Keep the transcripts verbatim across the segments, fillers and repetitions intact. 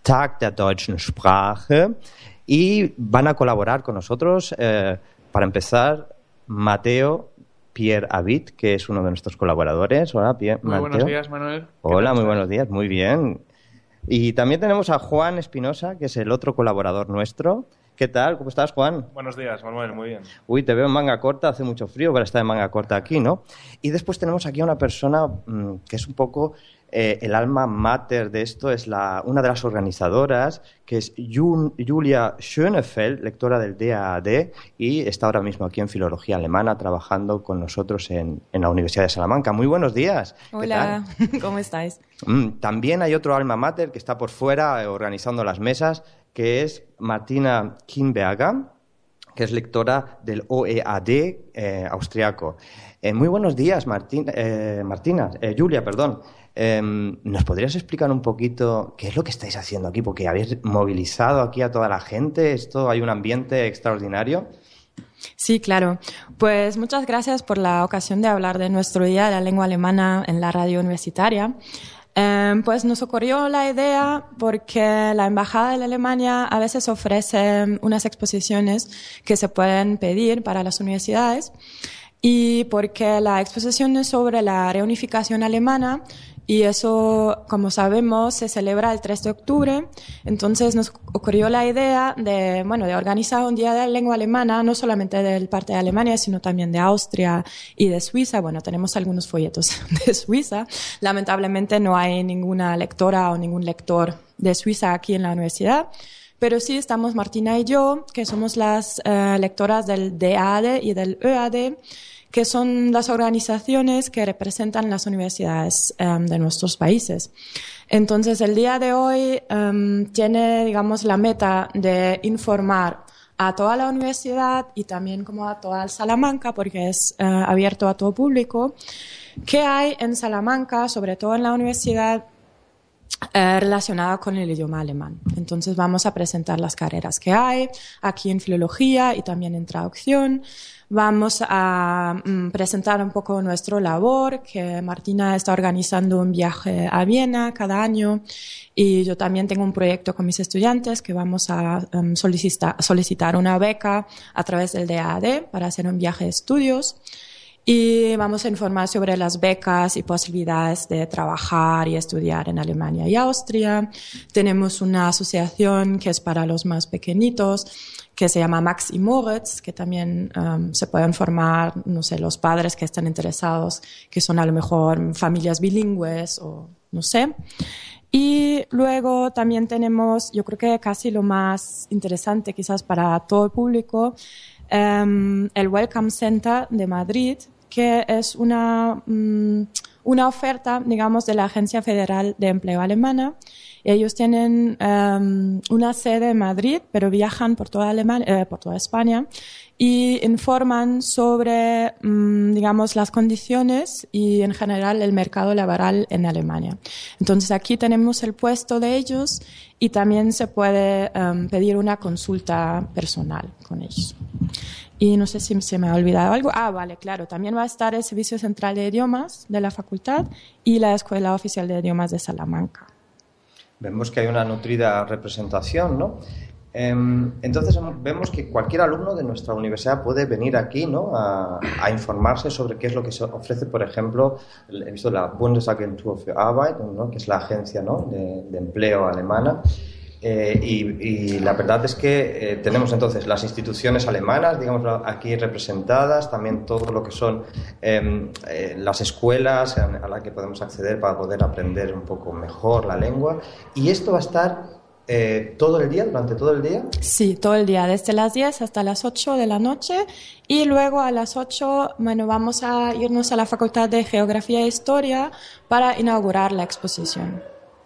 Tag der Deutschen Sprache y van a colaborar con nosotros, eh, para empezar, Mateo Pierre Abit, que es uno de nuestros colaboradores. Hola, Pierre. Muy Mateo. buenos días, Manuel. Hola, muy buenos días, muy bien. Y también tenemos a Juan Espinosa, que es el otro colaborador nuestro. ¿Qué tal? ¿Cómo estás, Juan? Buenos días, Manuel, muy bien. Uy, te veo en manga corta, hace mucho frío para estar en manga corta aquí, ¿no? Y después tenemos aquí a una persona mmm, que es un poco eh, el alma mater de esto, es la, una de las organizadoras, que es Jun, Julia Schönefeld, lectora del D A A D, y está ahora mismo aquí en Filología Alemana trabajando con nosotros en, en la Universidad de Salamanca. Muy buenos días. Hola, ¿cómo estáis? Mm, también hay otro alma mater que está por fuera eh, organizando las mesas, que es Martina Kinberger, que es lectora del O E A D eh, austriaco. Eh, muy buenos días, Martín, eh, Martina, eh, Julia, perdón. Eh, ¿Nos podrías explicar un poquito qué es lo que estáis haciendo aquí? Porque habéis movilizado aquí a toda la gente, esto hay un ambiente extraordinario. Sí, claro. Pues muchas gracias por la ocasión de hablar de nuestro Día de la Lengua Alemana en la radio universitaria. Eh, pues nos ocurrió la idea porque la Embajada de Alemania a veces ofrece unas exposiciones que se pueden pedir para las universidades y porque la exposición es sobre la reunificación alemana y eso, como sabemos, se celebra el tres de octubre. Entonces nos ocurrió la idea de, bueno, de organizar un día de la lengua alemana, no solamente del parte de Alemania, sino también de Austria y de Suiza. Bueno, tenemos algunos folletos de Suiza. Lamentablemente no hay ninguna lectora o ningún lector de Suiza aquí en la universidad. Pero sí estamos Martina y yo, que somos las uh, lectoras del D A A D y del E A D, que son las organizaciones que representan las universidades um, de nuestros países. Entonces, el día de hoy um, tiene, digamos, la meta de informar a toda la universidad y también como a toda Salamanca, porque es uh, abierto a todo público, qué hay en Salamanca, sobre todo en la universidad, Eh, relacionada con el idioma alemán. Entonces vamos a presentar las carreras que hay aquí en filología y también en traducción. Vamos a mm, presentar un poco nuestra labor, que Martina está organizando un viaje a Viena cada año y yo también tengo un proyecto con mis estudiantes que vamos a um, solicitar, solicitar una beca a través del D A A D para hacer un viaje de estudios. Y vamos a informar sobre las becas y posibilidades de trabajar y estudiar en Alemania y Austria. Tenemos una asociación que es para los más pequeñitos, que se llama Max y Moritz, que también um, se pueden formar, no sé, los padres que están interesados, que son a lo mejor familias bilingües o no sé. Y luego también tenemos, yo creo que casi lo más interesante quizás para todo el público, um, el Welcome Center de Madrid, que es una, um, una oferta, digamos, de la Agencia Federal de Empleo Alemana. Ellos tienen um, una sede en Madrid, pero viajan por toda, Alemania, eh, por toda España y informan sobre, um, digamos, las condiciones y, en general, el mercado laboral en Alemania. Entonces, aquí tenemos el puesto de ellos y también se puede um, pedir una consulta personal con ellos. Y no sé si se me ha olvidado algo. Ah, vale, claro. También va a estar el Servicio Central de Idiomas de la Facultad y la Escuela Oficial de Idiomas de Salamanca. Vemos que hay una nutrida representación, ¿no? Eh, entonces vemos que cualquier alumno de nuestra universidad puede venir aquí, ¿no? a, a informarse sobre qué es lo que se ofrece, por ejemplo, he visto la Bundesagentur für Arbeit, ¿no? Que es la agencia, ¿no? de, de empleo alemana. Eh, y, y la verdad es que eh, tenemos entonces las instituciones alemanas, digamos, aquí representadas, también todo lo que son eh, eh, las escuelas a, a las que podemos acceder para poder aprender un poco mejor la lengua. Y esto va a estar eh, todo el día, durante todo el día. Sí, todo el día, desde las diez hasta las ocho de la noche y luego a las ocho, bueno, vamos a irnos a la Facultad de Geografía e Historia para inaugurar la exposición.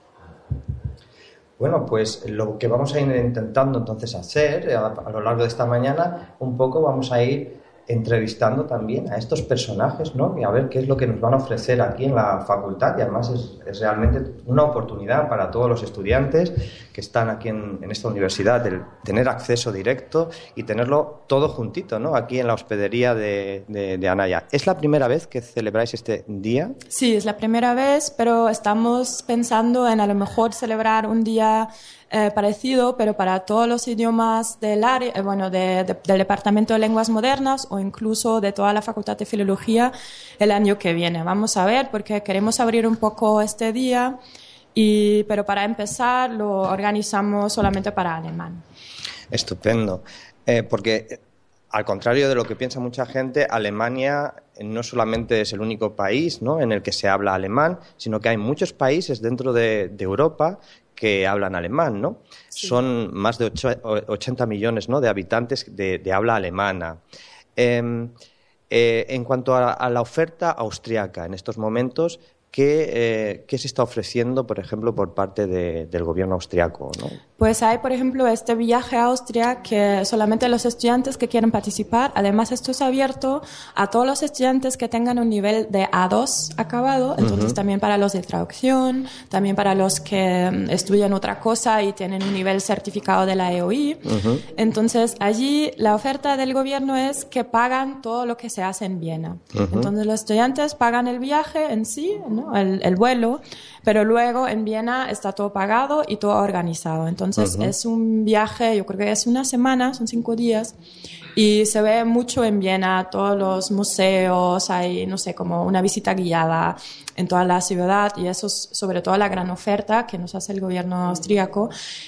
Bueno, pues lo que vamos a ir intentando entonces hacer a, a lo largo de esta mañana, un poco vamos a ir entrevistando también a estos personajes, ¿no? Y a ver qué es lo que nos van a ofrecer aquí en la facultad y además es, es realmente una oportunidad para todos los estudiantes que que están aquí en, en esta universidad, el tener acceso directo y tenerlo todo juntito, ¿no? Aquí en la hospedería de, de, de Anaya. ¿Es la primera vez que celebráis este día? Sí, es la primera vez, pero estamos pensando en a lo mejor celebrar un día eh, parecido, pero para todos los idiomas del área, eh, bueno, de, de, del Departamento de Lenguas Modernas o incluso de toda la Facultad de Filología el año que viene. Vamos a ver, porque queremos abrir un poco este día, y, pero para empezar lo organizamos solamente para alemán. Estupendo, eh, porque al contrario de lo que piensa mucha gente, Alemania no solamente es el único país, ¿no?, en el que se habla alemán, sino que hay muchos países dentro de, de Europa que hablan alemán, ¿no? Sí. Son más de ochenta millones, ¿no?, de habitantes de, de habla alemana. Eh, eh, en cuanto a, a la oferta austriaca en estos momentos, ¿Qué, eh, ¿Qué se está ofreciendo, por ejemplo, por parte de, del gobierno austriaco, ¿no? Pues hay, por ejemplo, este viaje a Austria que solamente los estudiantes que quieren participar. Además, esto es abierto a todos los estudiantes que tengan un nivel de A dos acabado. Entonces, uh-huh. también para los de traducción, también para los que um, estudian otra cosa y tienen un nivel certificado de la E O I. Uh-huh. Entonces, allí la oferta del gobierno es que pagan todo lo que se hace en Viena. Uh-huh. Entonces, los estudiantes pagan el viaje en sí, ¿no?, El, el vuelo, pero luego en Viena está todo pagado y todo organizado. Entonces uh-huh. es un viaje, yo creo que es una semana, son cinco días, y se ve mucho en Viena, todos los museos, hay, no sé, como una visita guiada en toda la ciudad, y eso es sobre todo la gran oferta que nos hace el gobierno austríaco.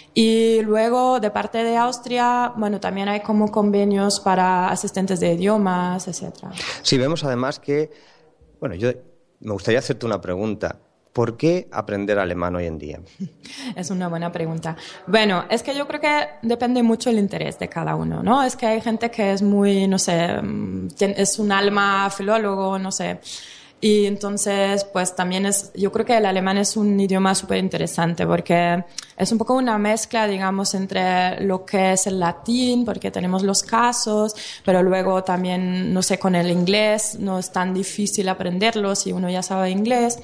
Y luego, de parte de Austria, bueno, también hay como convenios para asistentes de idiomas, etcétera. Sí, vemos además que, bueno, yo me gustaría hacerte una pregunta. ¿Por qué aprender alemán hoy en día? Es una buena pregunta. Bueno, es que yo creo que depende mucho el interés de cada uno, ¿no? Es que hay gente que es muy, no sé, es un alma filólogo, no sé. Y entonces, pues también es, yo creo que el alemán es un idioma súper interesante porque es un poco una mezcla, digamos, entre lo que es el latín, porque tenemos los casos, pero luego también, no sé, con el inglés no es tan difícil aprenderlo si uno ya sabe inglés.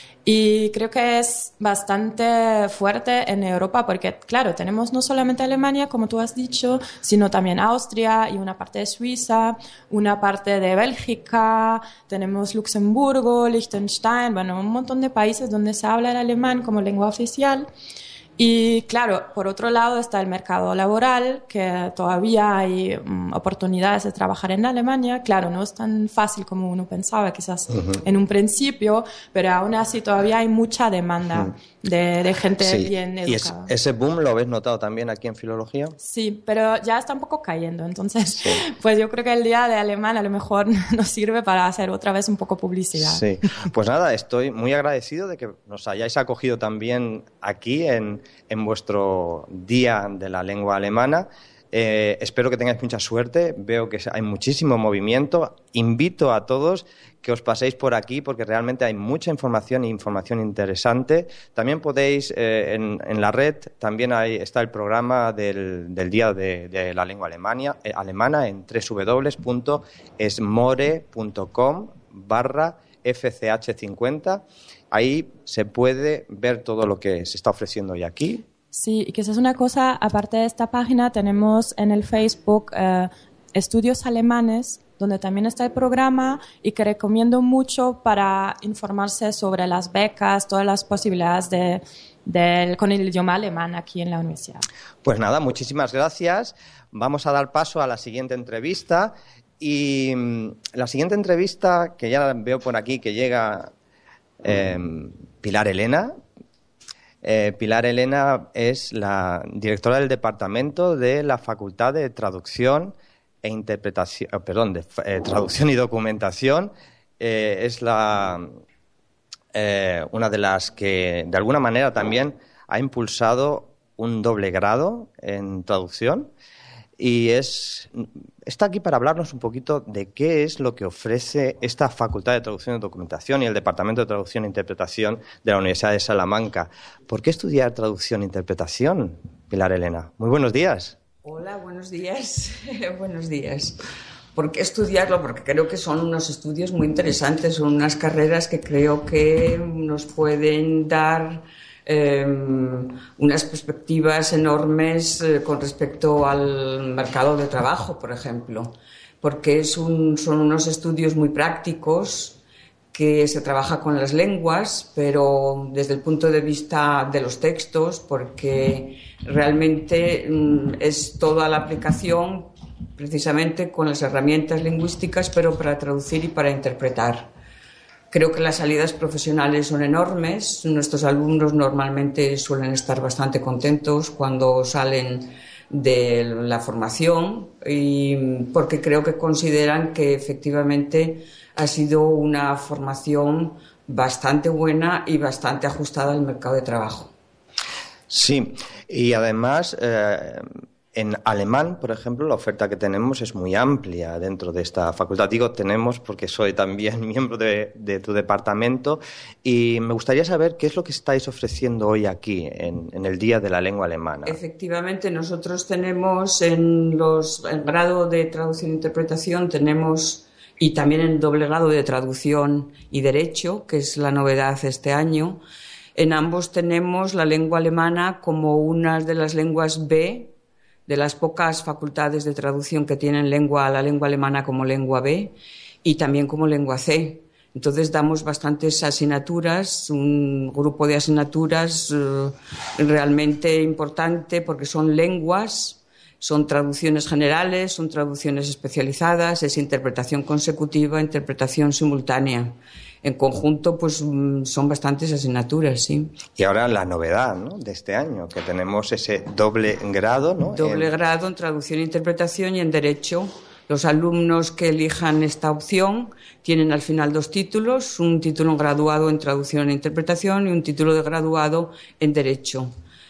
Y creo que es bastante fuerte en Europa porque, claro, tenemos no solamente Alemania, como tú has dicho, sino también Austria y una parte de Suiza, una parte de Bélgica, tenemos Luxemburgo, Liechtenstein, bueno, un montón de países donde se habla el alemán como lengua oficial. Y claro, por otro lado está el mercado laboral, que todavía hay um, oportunidades de trabajar en Alemania. Claro, no es tan fácil como uno pensaba quizás uh-huh. en un principio, pero aún así todavía hay mucha demanda uh-huh. de, de gente sí. bien educada. ¿Y ese boom lo habéis notado también aquí en filología? Sí, pero ya está un poco cayendo. Entonces, sí. pues yo creo que el día de alemán a lo mejor nos sirve para hacer otra vez un poco publicidad. Sí, pues nada, estoy muy agradecido de que nos hayáis acogido también aquí en en vuestro Día de la Lengua Alemana. Eh, espero que tengáis mucha suerte. Veo que hay muchísimo movimiento. Invito a todos que os paséis por aquí porque realmente hay mucha información e información interesante. También podéis, eh, en, en la red, también hay, está el programa del, del Día de, de la Lengua Alemania, eh, alemana en doble u doble u doble u punto esmore punto com barra F C H cincuenta. Ahí se puede ver todo lo que se está ofreciendo hoy aquí. Sí, y que esa es una cosa, aparte de esta página, tenemos en el Facebook eh, Estudios Alemanes, donde también está el programa y que recomiendo mucho para informarse sobre las becas, todas las posibilidades de, de, con el idioma alemán aquí en la universidad. Pues nada, muchísimas gracias. Vamos a dar paso a la siguiente entrevista. Y la siguiente entrevista, que ya veo por aquí que llega eh, Pilar Elena. Eh, Pilar Elena es la directora del departamento de la Facultad de Traducción e Interpretación, eh, perdón, de eh, Traducción y Documentación. Eh, es la eh, una de las que, de alguna manera, también ha impulsado un doble grado en traducción. Y es, está aquí para hablarnos un poquito de qué es lo que ofrece esta Facultad de Traducción y Documentación y el Departamento de Traducción e Interpretación de la Universidad de Salamanca. ¿Por qué estudiar Traducción e Interpretación, Pilar Elena? Muy buenos días. Hola, buenos días. Buenos días. ¿Por qué estudiarlo? Porque creo que son unos estudios muy interesantes, son unas carreras que creo que nos pueden dar eh, unas perspectivas enormes eh, con respecto al mercado de trabajo, por ejemplo, porque es un, son unos estudios muy prácticos que se trabaja con las lenguas, pero desde el punto de vista de los textos, porque realmente mm, es toda la aplicación precisamente con las herramientas lingüísticas, pero para traducir y para interpretar. Creo que las salidas profesionales son enormes. Nuestros alumnos normalmente suelen estar bastante contentos cuando salen de la formación, y porque creo que consideran que efectivamente ha sido una formación bastante buena y bastante ajustada al mercado de trabajo. Sí, y además eh, en alemán, por ejemplo, la oferta que tenemos es muy amplia dentro de esta facultad. Digo tenemos porque soy también miembro de, de tu departamento, y me gustaría saber qué es lo que estáis ofreciendo hoy aquí en, en el Día de la Lengua Alemana. Efectivamente, nosotros tenemos en los en grado de traducción e interpretación tenemos, y también en doble grado de traducción y derecho, que es la novedad este año. En ambos tenemos la lengua alemana como una de las lenguas B, de las pocas facultades de traducción que tienen lengua, la lengua alemana como lengua B y también como lengua C. Entonces damos bastantes asignaturas, un grupo de asignaturas eh, realmente importante, porque son lenguas, son traducciones generales, son traducciones especializadas, es interpretación consecutiva, interpretación simultánea. En conjunto, pues son bastantes asignaturas, sí. Y ahora la novedad, ¿no?, de este año, que tenemos ese doble grado, ¿no? Doble en... grado en traducción e interpretación y en derecho. Los alumnos que elijan esta opción tienen al final dos títulos, un título graduado en traducción e interpretación y un título de graduado en derecho.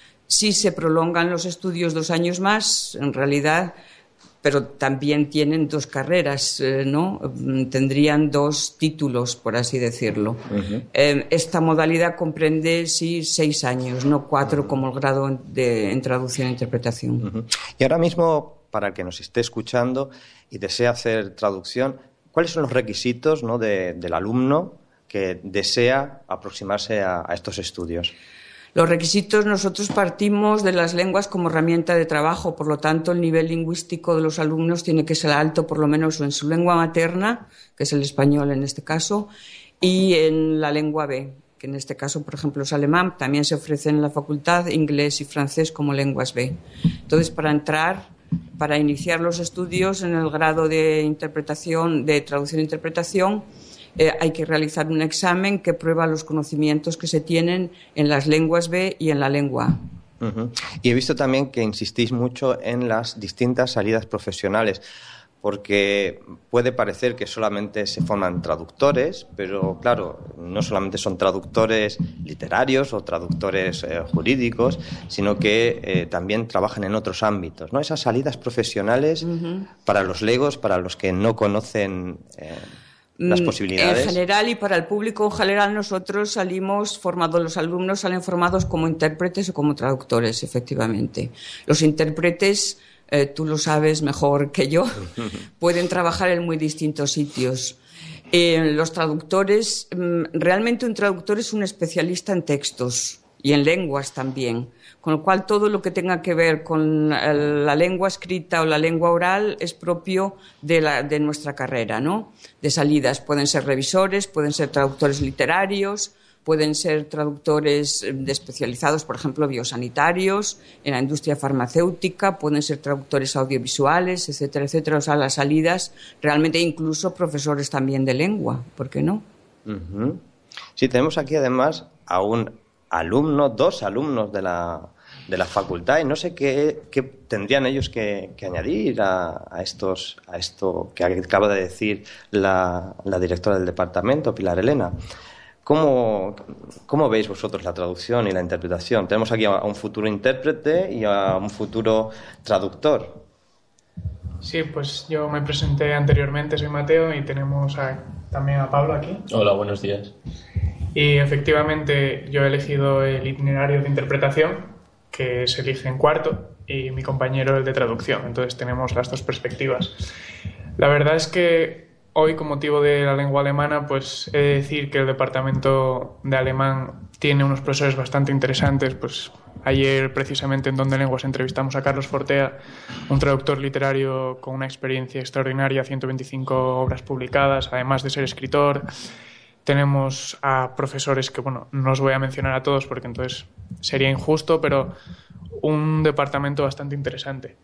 Si se prolongan los estudios dos años más, en realidad, pero también tienen dos carreras, eh, ¿no? Tendrían dos títulos, por así decirlo. Uh-huh. Eh, esta modalidad comprende, sí, seis años, no cuatro, uh-huh, como el grado de, en traducción e interpretación. Uh-huh. Y ahora mismo, para el que nos esté escuchando y desea hacer traducción, ¿cuáles son los requisitos, ¿no?, de, del alumno que desea aproximarse a, a estos estudios? Los requisitos, nosotros partimos de las lenguas como herramienta de trabajo, por lo tanto el nivel lingüístico de los alumnos tiene que ser alto, por lo menos en su lengua materna, que es el español en este caso, y en la lengua B, que en este caso, por ejemplo, es alemán. También se ofrece en la facultad inglés y francés como lenguas B. Entonces, para entrar, para iniciar los estudios en el grado de interpretación, de traducción e interpretación, Eh, hay que realizar un examen que prueba los conocimientos que se tienen en las lenguas B y en la lengua A. Uh-huh. Y he visto también que insistís mucho en las distintas salidas profesionales, porque puede parecer que solamente se forman traductores, pero claro, no solamente son traductores literarios o traductores eh, jurídicos, sino que eh, también trabajan en otros ámbitos, ¿no? Esas salidas profesionales, uh-huh, para los legos, para los que no conocen eh, las posibilidades. En general y para el público en general, nosotros salimos formados, los alumnos salen formados como intérpretes o como traductores, efectivamente. Los intérpretes, eh, tú lo sabes mejor que yo, pueden trabajar en muy distintos sitios. Eh, los traductores, realmente un traductor es un especialista en textos y en lenguas también, con lo cual todo lo que tenga que ver con la lengua escrita o la lengua oral es propio de, la, de nuestra carrera, ¿no? De salidas pueden ser revisores, pueden ser traductores literarios, pueden ser traductores especializados, por ejemplo, biosanitarios, en la industria farmacéutica, pueden ser traductores audiovisuales, etcétera, etcétera. O sea, las salidas, realmente incluso profesores también de lengua, ¿por qué no? Uh-huh. Sí, tenemos aquí además a un alumno, dos alumnos de la, de la facultad, y no sé qué, qué tendrían ellos que, que añadir a, a, estos, a esto que acaba de decir la, la directora del departamento, Pilar Elena. ¿Cómo, ¿Cómo veis vosotros la traducción y la interpretación? Tenemos aquí a un futuro intérprete y a un futuro traductor. Sí, pues yo me presenté anteriormente, soy Mateo, y tenemos a, también a Pablo aquí. Hola, buenos días. Y efectivamente yo he elegido el itinerario de interpretación, que se elige en cuarto, y mi compañero el de traducción. Entonces tenemos las dos perspectivas. La verdad es que hoy, con motivo de la lengua alemana, pues he de decir que el departamento de alemán tiene unos profesores bastante interesantes. Pues ayer, precisamente, en Don de Lenguas entrevistamos a Carlos Fortea, un traductor literario con una experiencia extraordinaria, ciento veinticinco obras publicadas, además de ser escritor. Tenemos a profesores que, bueno, no os voy a mencionar a todos porque entonces sería injusto, pero un departamento bastante interesante.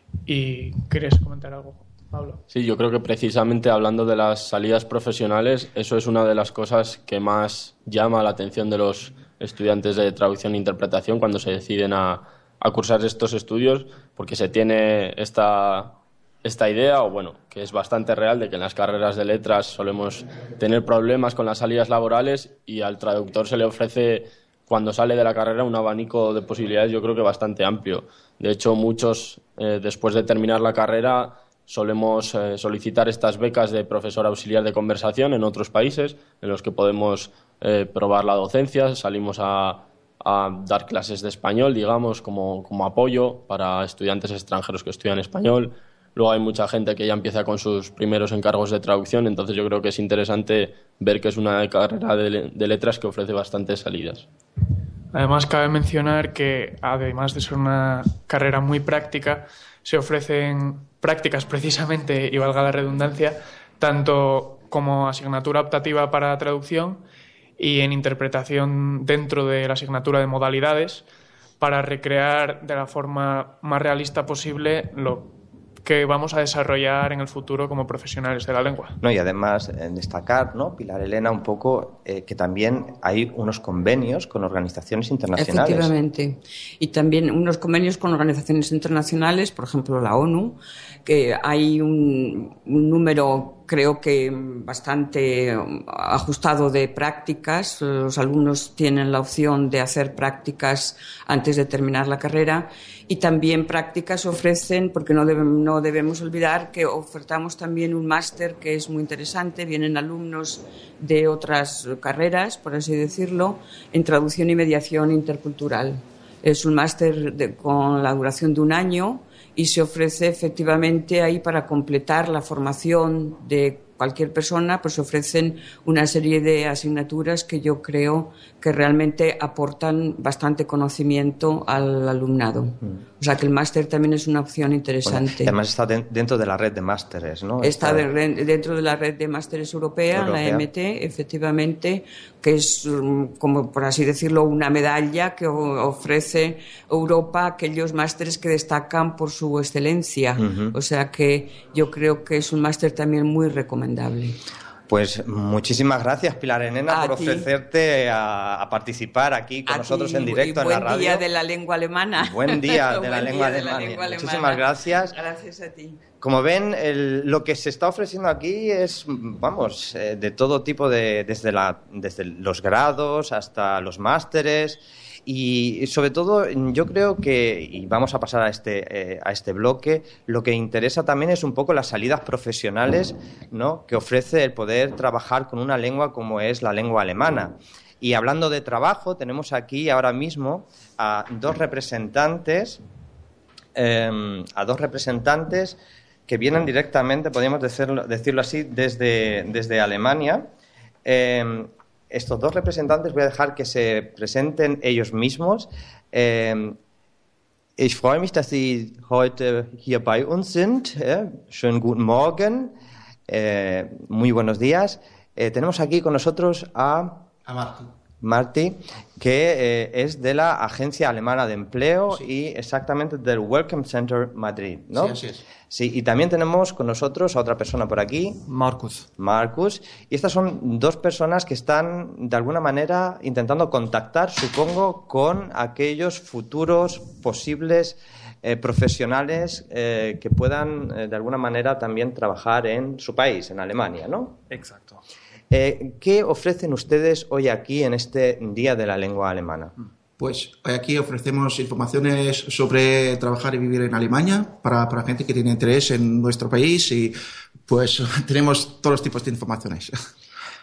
¿Y querías comentar algo, Pablo? Sí, yo creo que precisamente hablando de las salidas profesionales, eso es una de las cosas que más llama la atención de los estudiantes de traducción e interpretación cuando se deciden a, a cursar estos estudios, porque se tiene esta, esta idea, o bueno, que es bastante real, de que en las carreras de letras solemos tener problemas con las salidas laborales y al traductor se le ofrece, cuando sale de la carrera, un abanico de posibilidades, yo creo que bastante amplio. De hecho, muchos, eh, después de terminar la carrera, solemos eh, solicitar estas becas de profesor auxiliar de conversación en otros países en los que podemos eh, probar la docencia. Salimos a, a dar clases de español, digamos, como, como apoyo para estudiantes extranjeros que estudian español. Luego hay mucha gente que ya empieza con sus primeros encargos de traducción, entonces yo creo que es interesante ver que es una carrera de, de letras que ofrece bastantes salidas. Además, cabe mencionar que, además de ser una carrera muy práctica, se ofrecen prácticas precisamente, y valga la redundancia, tanto como asignatura optativa para traducción y en interpretación dentro de la asignatura de modalidades, para recrear de la forma más realista posible lo que vamos a desarrollar en el futuro como profesionales de la lengua. No, y además eh, destacar, ¿no, Pilar Elena, un poco eh, que también hay unos convenios con organizaciones internacionales. Efectivamente. Y también unos convenios con organizaciones internacionales, por ejemplo la ONU, que hay un, un número, creo que bastante ajustado de prácticas. Los alumnos tienen la opción de hacer prácticas antes de terminar la carrera, y también prácticas ofrecen, porque no debemos, no debemos olvidar que ofertamos también un máster que es muy interesante. Vienen alumnos de otras carreras, por así decirlo, en traducción y mediación intercultural. Es un máster de, con la duración de un año, y se ofrece efectivamente ahí, para completar la formación de cualquier persona, pues se ofrecen una serie de asignaturas que yo creo que realmente aportan bastante conocimiento al alumnado. Mm. O sea que el máster también es una opción interesante. Bueno, además está de, dentro de la red de másteres, ¿no? Está, está de, dentro de la red de másteres europea, europea, la M T, efectivamente, que es, como por así decirlo, una medalla que ofrece Europa a aquellos másteres que destacan por su excelencia. Uh-huh. O sea que yo creo que es un máster también muy recomendable. Pues muchísimas gracias, Pilar Elena, por ti. ofrecerte a, a participar aquí con a nosotros ti, en directo en la radio. Buen día de la lengua alemana. Buen día de la, lengua, de la lengua alemana. Muchísimas gracias. Gracias a ti. Como ven, el, lo que se está ofreciendo aquí es, vamos, eh, de todo tipo, de, desde, la, desde los grados hasta los másteres. Y sobre todo, yo creo que, y vamos a pasar a este, eh, a este bloque, lo que interesa también es un poco las salidas profesionales, ¿no?, que ofrece el poder trabajar con una lengua como es la lengua alemana. Y hablando de trabajo, tenemos aquí ahora mismo a dos representantes, eh, a dos representantes que vienen directamente, podríamos decirlo, decirlo así, desde, desde Alemania. Eh, Estos dos representantes voy a dejar que se presenten ellos mismos. Eh, ich freue mich, dass Sie heute hier bei uns sind. Eh, schönen guten Morgen. Eh, muy buenos días. Eh, tenemos aquí con nosotros a, a Marti. Marti, que eh, es de la Agencia Alemana de Empleo, sí, y exactamente del Welcome Center Madrid, ¿no? Sí, así es. Sí, y también tenemos con nosotros a otra persona por aquí. Marcus. Marcus. Y estas son dos personas que están, de alguna manera, intentando contactar, supongo, con aquellos futuros posibles eh, profesionales eh, que puedan, eh, de alguna manera, también trabajar en su país, en Alemania, ¿no? Exacto. Eh, ¿Qué ofrecen ustedes hoy aquí en este Día de la Lengua Alemana? Pues hoy aquí ofrecemos informaciones sobre trabajar y vivir en Alemania para, para gente que tiene interés en nuestro país, y pues tenemos todos los tipos de informaciones.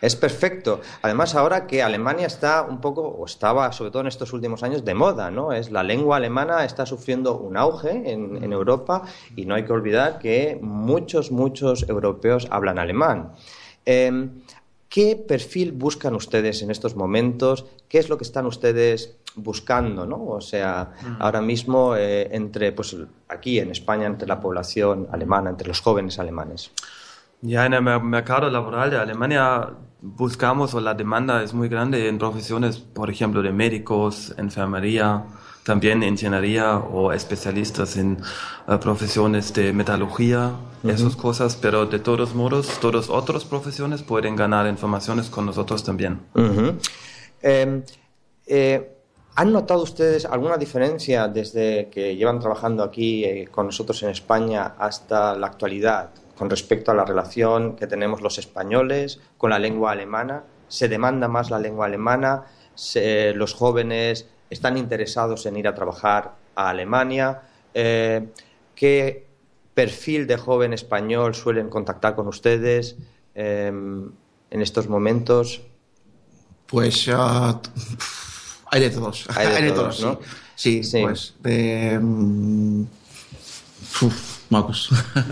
Es perfecto. Además, ahora que Alemania está un poco, o estaba sobre todo en estos últimos años, de moda, ¿no? Es la lengua alemana está sufriendo un auge en, en Europa y no hay que olvidar que muchos, muchos europeos hablan alemán. Eh, ¿Qué perfil buscan ustedes en estos momentos? ¿Qué es lo que están ustedes buscando, ¿no? O sea, mm. ahora mismo eh, entre, pues aquí en España, entre la población alemana, entre los jóvenes alemanes. Ya, en el mercado laboral de Alemania buscamos, o la demanda es muy grande en profesiones, por ejemplo, de médicos, enfermería, también ingeniería o especialistas en uh, profesiones de metalurgia, uh-huh. esas cosas, pero de todos modos, todas otras profesiones pueden ganar informaciones con nosotros también. Uh-huh. eh, eh, ¿Han notado ustedes alguna diferencia desde que llevan trabajando aquí eh, con nosotros en España hasta la actualidad con respecto a la relación que tenemos los españoles con la lengua alemana? ¿Se demanda más la lengua alemana? Se, ¿Los jóvenes están interesados en ir a trabajar a Alemania? Eh, ¿Qué perfil de joven español suelen contactar con ustedes eh, en estos momentos? Pues uh, hay de todos. Hay de, hay de todos, todos, ¿no? Sí, sí, sí. Pues de... Um, uf, Marcos.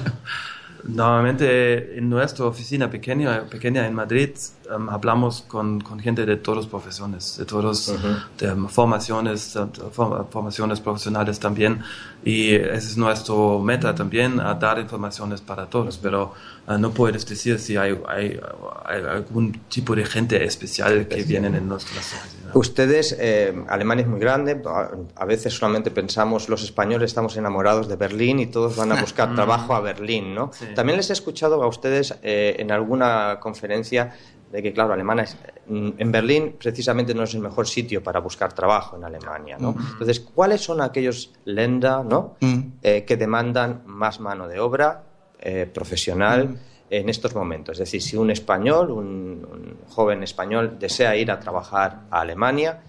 Normalmente en nuestra oficina pequeña, pequeña en Madrid um, hablamos con, con gente de todas profesiones, de todas uh-huh. de, um, formaciones, de, form, formaciones profesionales también, y ese es nuestro meta también, a dar informaciones para todos, pero uh, no puedes decir si hay, hay, hay algún tipo de gente especial que vienen en nuestras oficinas. Ustedes, eh, Alemania es muy grande, a veces solamente pensamos, los españoles estamos enamorados de Berlín y todos van a buscar trabajo a Berlín, ¿no? Sí. También les he escuchado a ustedes eh, en alguna conferencia de que, claro, Alemania es, en Berlín precisamente no es el mejor sitio para buscar trabajo en Alemania, ¿no? Mm. Entonces, ¿cuáles son aquellos Länder, ¿no? mm. eh, que demandan más mano de obra eh, profesional mm. en estos momentos? Es decir, si un español, un, un joven español desea ir a trabajar a Alemania,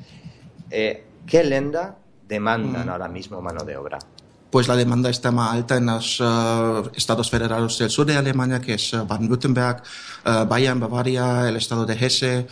eh, ¿qué Länder demandan mm. ahora mismo mano de obra? Pues la demanda está más alta en los uh, estados federados del sur de Alemania, que es uh, Baden-Württemberg, uh, Bayern, Bavaria, el estado de Hesse,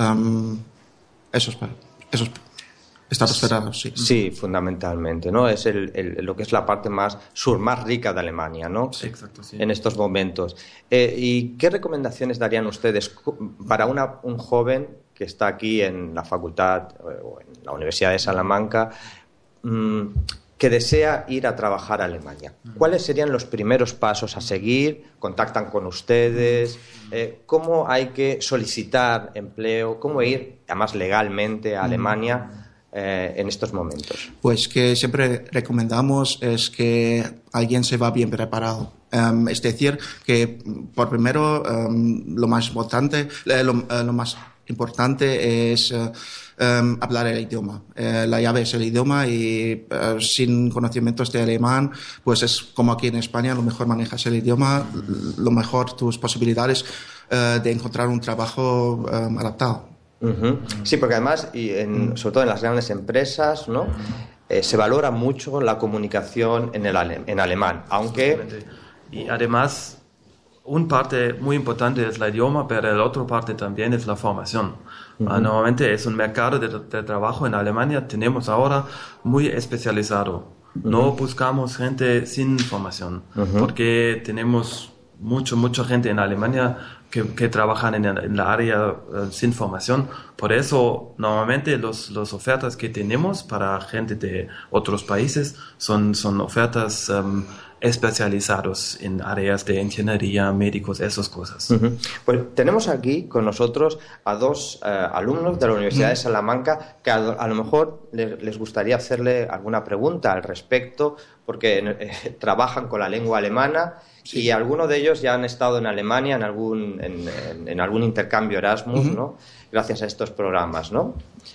um, esos, esos estados federados, sí. Sí, fundamentalmente, ¿no? Es el, el, lo que es la parte más sur, más rica de Alemania, ¿no? Sí, exacto, sí. En estos momentos. Eh, ¿Y qué recomendaciones darían ustedes para una, un joven que está aquí en la facultad o en la Universidad de Salamanca, mmm, que desea ir a trabajar a Alemania? ¿Cuáles serían los primeros pasos a seguir? ¿Contactan con ustedes? Eh, ¿Cómo hay que solicitar empleo? ¿Cómo ir, además legalmente, a Alemania eh, en estos momentos? Pues que siempre recomendamos es que alguien se va bien preparado. Um, es decir, que por primero um, lo más importante, eh, lo, eh, lo más importante es uh, um, hablar el idioma. Eh, la llave es el idioma y uh, sin conocimientos de alemán, pues es como aquí en España, lo mejor manejas el idioma, lo mejor tus posibilidades uh, de encontrar un trabajo um, adaptado. Uh-huh. Sí, porque además, y en, sobre todo en las grandes empresas, ¿no? Eh, se valora mucho la comunicación en, el ale- en alemán, aunque... Y además, una parte muy importante es el idioma, pero la otra parte también es la formación. Uh-huh. Uh, normalmente es un mercado de, de trabajo en Alemania, tenemos ahora muy especializado. Uh-huh. No buscamos gente sin formación, uh-huh. porque tenemos mucho, mucha gente en Alemania que, que trabajan en, en la área uh, sin formación. Por eso, normalmente las los ofertas que tenemos para gente de otros países son, son ofertas um, especializados en áreas de ingeniería, médicos, esas cosas. Uh-huh. Pues tenemos aquí con nosotros a dos uh, alumnos de la Universidad uh-huh. de Salamanca que a, a lo mejor les, les gustaría hacerle alguna pregunta al respecto, porque eh, trabajan con la lengua alemana. Sí. Y algunos de ellos ya han estado en Alemania en algún, en, en, en algún intercambio Erasmus, uh-huh. ¿no? Gracias a estos programas, ¿no?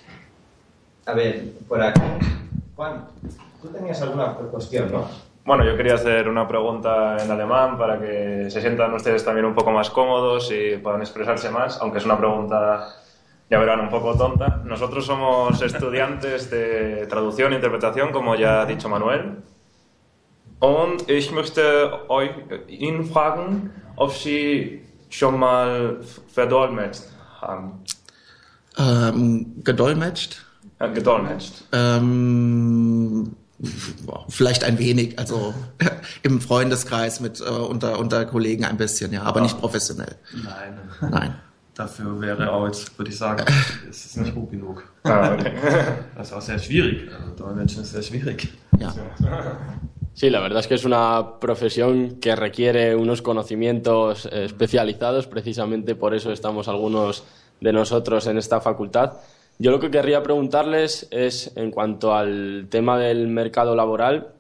A ver, por aquí. Juan, tú tenías alguna cuestión, ¿no? Bueno, yo quería hacer una pregunta en alemán para que se sientan ustedes también un poco más cómodos y puedan expresarse más, aunque es una pregunta, ya verán, un poco tonta. Nosotros somos estudiantes de traducción e interpretación, como ya ha dicho Manuel. Und ich möchte euch Ihnen fragen, ob Sie schon mal verdolmetscht Um, Ähm, gedolmetscht? äh, gedolmetscht. Ähm, vielleicht ein wenig, also im Freundeskreis mit äh, unter, unter Kollegen ein bisschen, ja, aber Ja. nicht professionell. Nein. Nein. Dafür wäre auch jetzt, würde ich sagen, es ist nicht gut genug. Ah, okay. Das ist auch sehr schwierig. Also, Dolmetschen ist sehr schwierig. Ja. Sí, la verdad es que es una profesión que requiere unos conocimientos eh, especializados, precisamente por eso estamos algunos de nosotros en esta facultad. Yo lo que querría preguntarles es, en cuanto al tema del mercado laboral,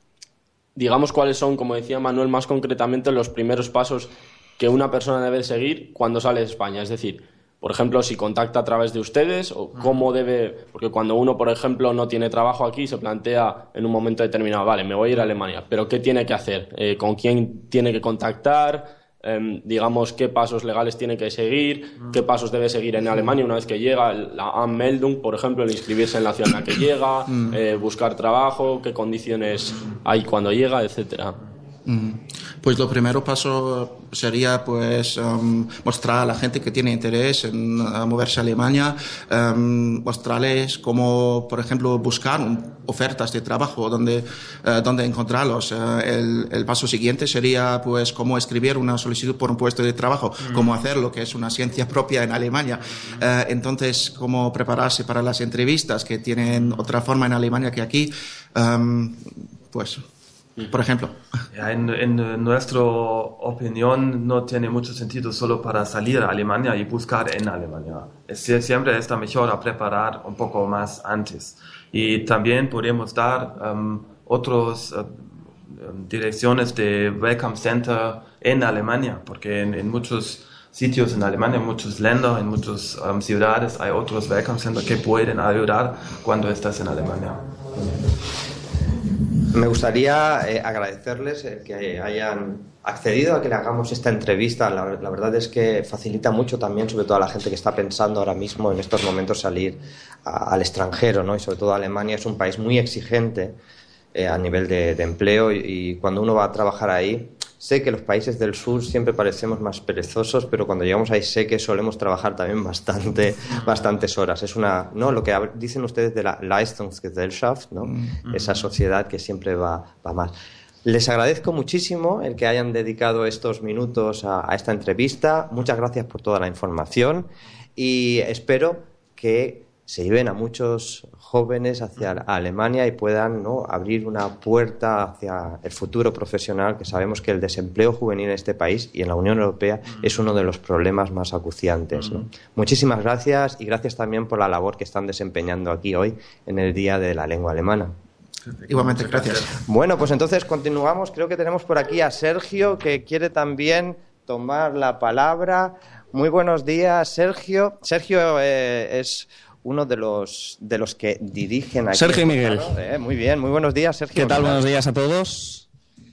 digamos cuáles son, como decía Manuel, más concretamente los primeros pasos que una persona debe seguir cuando sale de España. Es decir, por ejemplo, si contacta a través de ustedes o cómo debe... Porque cuando uno, por ejemplo, no tiene trabajo aquí, se plantea en un momento determinado, vale, me voy a ir a Alemania, pero ¿qué tiene que hacer? Eh, ¿Con quién tiene que contactar? Eh, digamos, ¿qué pasos legales tiene que seguir? ¿Qué pasos debe seguir en Alemania una vez que llega? La Anmeldung, por ejemplo, el inscribirse en la ciudad en la que llega, eh, buscar trabajo, qué condiciones hay cuando llega, etcétera. Pues lo primero paso sería pues um, mostrar a la gente que tiene interés en uh, moverse a Alemania, um, mostrarles cómo, por ejemplo, buscar un, ofertas de trabajo, donde, uh, donde encontrarlos. Uh, el, el paso siguiente sería pues cómo escribir una solicitud por un puesto de trabajo, mm. cómo hacerlo, que es una ciencia propia en Alemania. Uh, entonces, cómo prepararse para las entrevistas, que tienen otra forma en Alemania que aquí. Um, pues... Por ejemplo. Ja, en, en nuestra opinión no tiene mucho sentido solo para salir a Alemania y buscar en Alemania. Es, siempre está mejor a preparar un poco más antes. Y también podemos dar um, otras uh, direcciones de Welcome Center en Alemania, porque en, en muchos sitios en Alemania, en muchos länder, en muchas um, ciudades hay otros Welcome Center que pueden ayudar cuando estás en Alemania. Me gustaría eh, agradecerles el que hayan accedido a que le hagamos esta entrevista. La, la verdad es que facilita mucho también, sobre todo a la gente que está pensando ahora mismo en estos momentos salir a, al extranjero, ¿no? Y sobre todo Alemania es un país muy exigente eh, a nivel de, de empleo y, y cuando uno va a trabajar ahí, sé que los países del sur siempre parecemos más perezosos, pero cuando llegamos ahí sé que solemos trabajar también bastante, bastantes horas. Es una, ¿no? Lo que dicen ustedes de la Leistungsgesellschaft, ¿no? Mm-hmm. Esa sociedad que siempre va, va más. Les agradezco muchísimo el que hayan dedicado estos minutos a, a esta entrevista. Muchas gracias por toda la información y espero que se lleven a muchos jóvenes hacia Alemania y puedan, ¿no?, abrir una puerta hacia el futuro profesional, que sabemos que el desempleo juvenil en este país y en la Unión Europea es uno de los problemas más acuciantes, ¿no? Muchísimas gracias y gracias también por la labor que están desempeñando aquí hoy en el Día de la Lengua Alemana. Igualmente, gracias. Bueno, pues entonces continuamos. Creo que tenemos por aquí a Sergio, que quiere también tomar la palabra. Muy buenos días, Sergio. Sergio eh, es... uno de los de los que dirigen aquí. Sergio y Miguel. Eh, muy bien, muy buenos días, Sergio. ¿Qué tal? Buenos días a todos.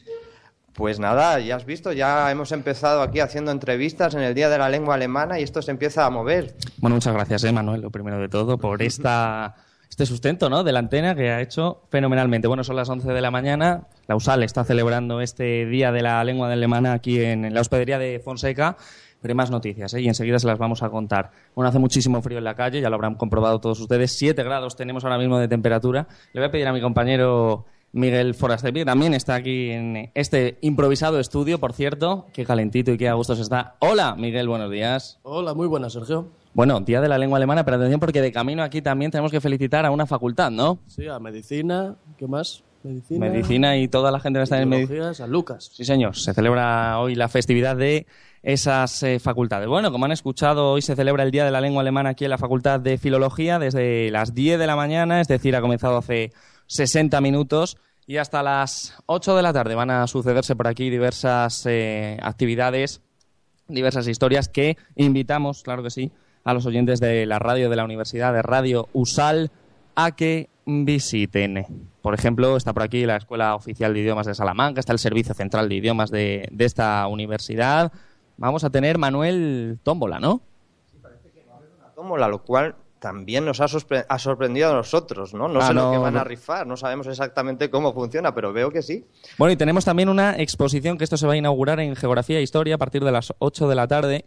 Pues nada, ya has visto, ya hemos empezado aquí haciendo entrevistas en el Día de la Lengua Alemana y esto se empieza a mover. Bueno, muchas gracias, eh, Manuel, lo primero de todo, por esta este sustento, ¿no?, de la antena que ha hecho fenomenalmente. Bueno, son las once de la mañana, la USAL está celebrando este Día de la Lengua Alemana aquí en, en la hospedería de Fonseca. Pero hay más noticias, ¿eh? Y enseguida se las vamos a contar. Bueno, hace muchísimo frío en la calle, ya lo habrán comprobado todos ustedes. Siete grados tenemos ahora mismo de temperatura. Le voy a pedir a mi compañero Miguel Foraster, que también está aquí en este improvisado estudio, por cierto. Qué calentito y qué a gusto se está. Hola, Miguel, buenos días. Hola, muy buenas, Sergio. Bueno, Día de la Lengua Alemana, pero atención porque de camino aquí también tenemos que felicitar a una facultad, ¿no? Sí, a Medicina, ¿qué más? Medicina, Medicina y toda la gente que está en Medicina. San Lucas. Sí, señor. Se celebra hoy la festividad de esas eh, facultades. Bueno, como han escuchado, hoy se celebra el Día de la Lengua Alemana aquí en la Facultad de Filología desde las diez de la mañana, es decir, ha comenzado hace sesenta minutos y hasta las ocho de la tarde van a sucederse por aquí diversas eh, actividades, diversas historias que invitamos, claro que sí, a los oyentes de la radio de la Universidad de Radio USAL a que visiten. Por ejemplo, está por aquí la Escuela Oficial de Idiomas de Salamanca, está el Servicio Central de Idiomas de, de esta universidad. Vamos a tener, Manuel, tómbola, ¿no? Sí, parece que va a haber una tómbola, lo cual también nos ha, sorpre- ha sorprendido a nosotros, ¿no? No ah, sé no, lo que van no. a rifar, no sabemos exactamente cómo funciona, pero veo que sí. Bueno, y tenemos también una exposición que esto se va a inaugurar en Geografía e Historia a partir de las ocho de la tarde.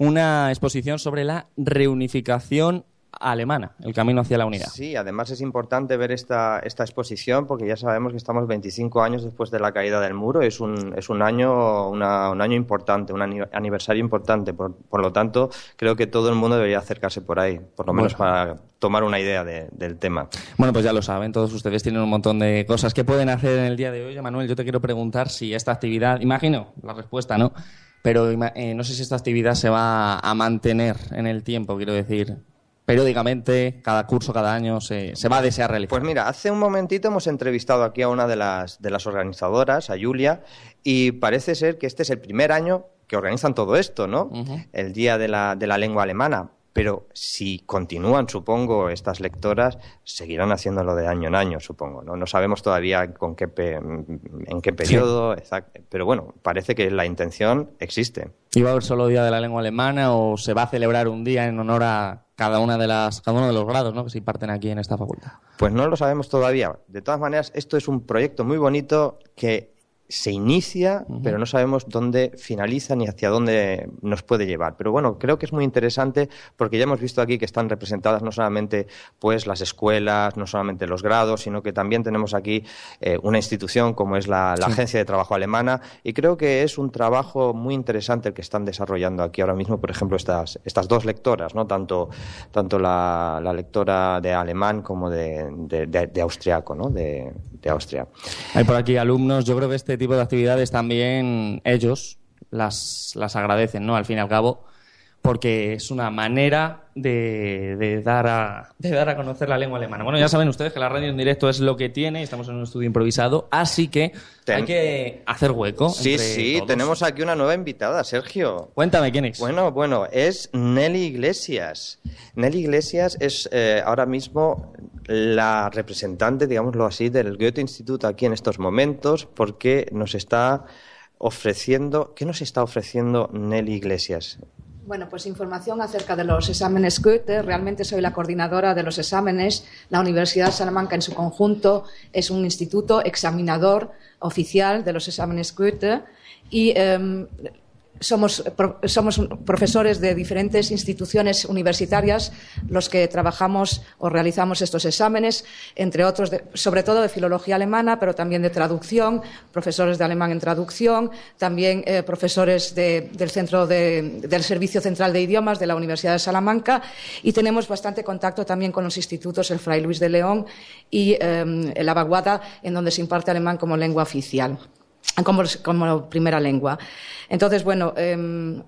una exposición sobre la reunificación alemana, el camino hacia la unidad. Sí, además es importante ver esta, esta exposición porque ya sabemos que estamos veinticinco años después de la caída del muro. Es un, es un año una, un año importante, un aniversario importante. Por, por lo tanto, creo que todo el mundo debería acercarse por ahí, por lo menos bueno. para tomar una idea de, del tema. Bueno, pues ya lo saben, todos ustedes tienen un montón de cosas que pueden hacer en el día de hoy. Manuel, yo te quiero preguntar si esta actividad, imagino la respuesta, ¿no? Pero eh, no sé si esta actividad se va a mantener en el tiempo, quiero decir... periódicamente, cada curso, cada año, se, se va a desear realizar. Pues mira, hace un momentito hemos entrevistado aquí a una de las, de las organizadoras, a Julia, y parece ser que este es el primer año que organizan todo esto, ¿no? Uh-huh. El Día de la, de la Lengua Alemana. Pero si continúan, supongo, estas lectoras, seguirán haciéndolo de año en año, supongo, ¿no? No sabemos todavía con qué pe- en qué periodo, sí. exacto, pero bueno, parece que la intención existe. ¿Y va a haber solo Día de la Lengua Alemana o se va a celebrar un día en honor a cada una de las, cada uno de los grados, ¿no?, que se imparten aquí en esta facultad? Pues no lo sabemos todavía. De todas maneras, esto es un proyecto muy bonito que se inicia, uh-huh. pero no sabemos dónde finaliza ni hacia dónde nos puede llevar. Pero bueno, creo que es muy interesante porque ya hemos visto aquí que están representadas no solamente pues las escuelas, no solamente los grados, sino que también tenemos aquí eh, una institución como es la, la sí. Agencia de Trabajo Alemana, y creo que es un trabajo muy interesante el que están desarrollando aquí ahora mismo, por ejemplo, estas, estas dos lectoras, ¿no? Tanto, tanto la, la lectora de alemán como de, de, de, de austriaco, ¿no? De, de Austria. Hay por aquí alumnos, yo creo que este tipo de actividades también ellos las, las agradecen, ¿no? Al fin y al cabo, porque es una manera de, de, dar a, de dar a conocer la lengua alemana. Bueno, ya saben ustedes que la radio en directo es lo que tiene, estamos en un estudio improvisado, así que Ten... hay que hacer hueco. Sí, entre sí, todos. Tenemos aquí una nueva invitada, Sergio. Cuéntame, ¿quién es? Bueno, bueno, es Nelly Iglesias. Nelly Iglesias es eh, ahora mismo la representante, digámoslo así, del Goethe-Institut aquí en estos momentos, porque nos está ofreciendo... ¿Qué nos está ofreciendo Nelly Iglesias? Bueno, pues información acerca de los exámenes Goethe. Realmente soy la coordinadora de los exámenes. La Universidad de Salamanca en su conjunto es un instituto examinador oficial de los exámenes Goethe y eh, somos, pro, somos profesores de diferentes instituciones universitarias los que trabajamos o realizamos estos exámenes, entre otros, de, sobre todo de filología alemana, pero también de traducción, profesores de alemán en traducción, también eh, profesores de, del, centro de, del Servicio Central de Idiomas de la Universidad de Salamanca, y tenemos bastante contacto también con los institutos, el Fray Luis de León y eh, el Abaguada, en donde se imparte alemán como lengua oficial. Como, como primera lengua. Entonces, bueno, eh,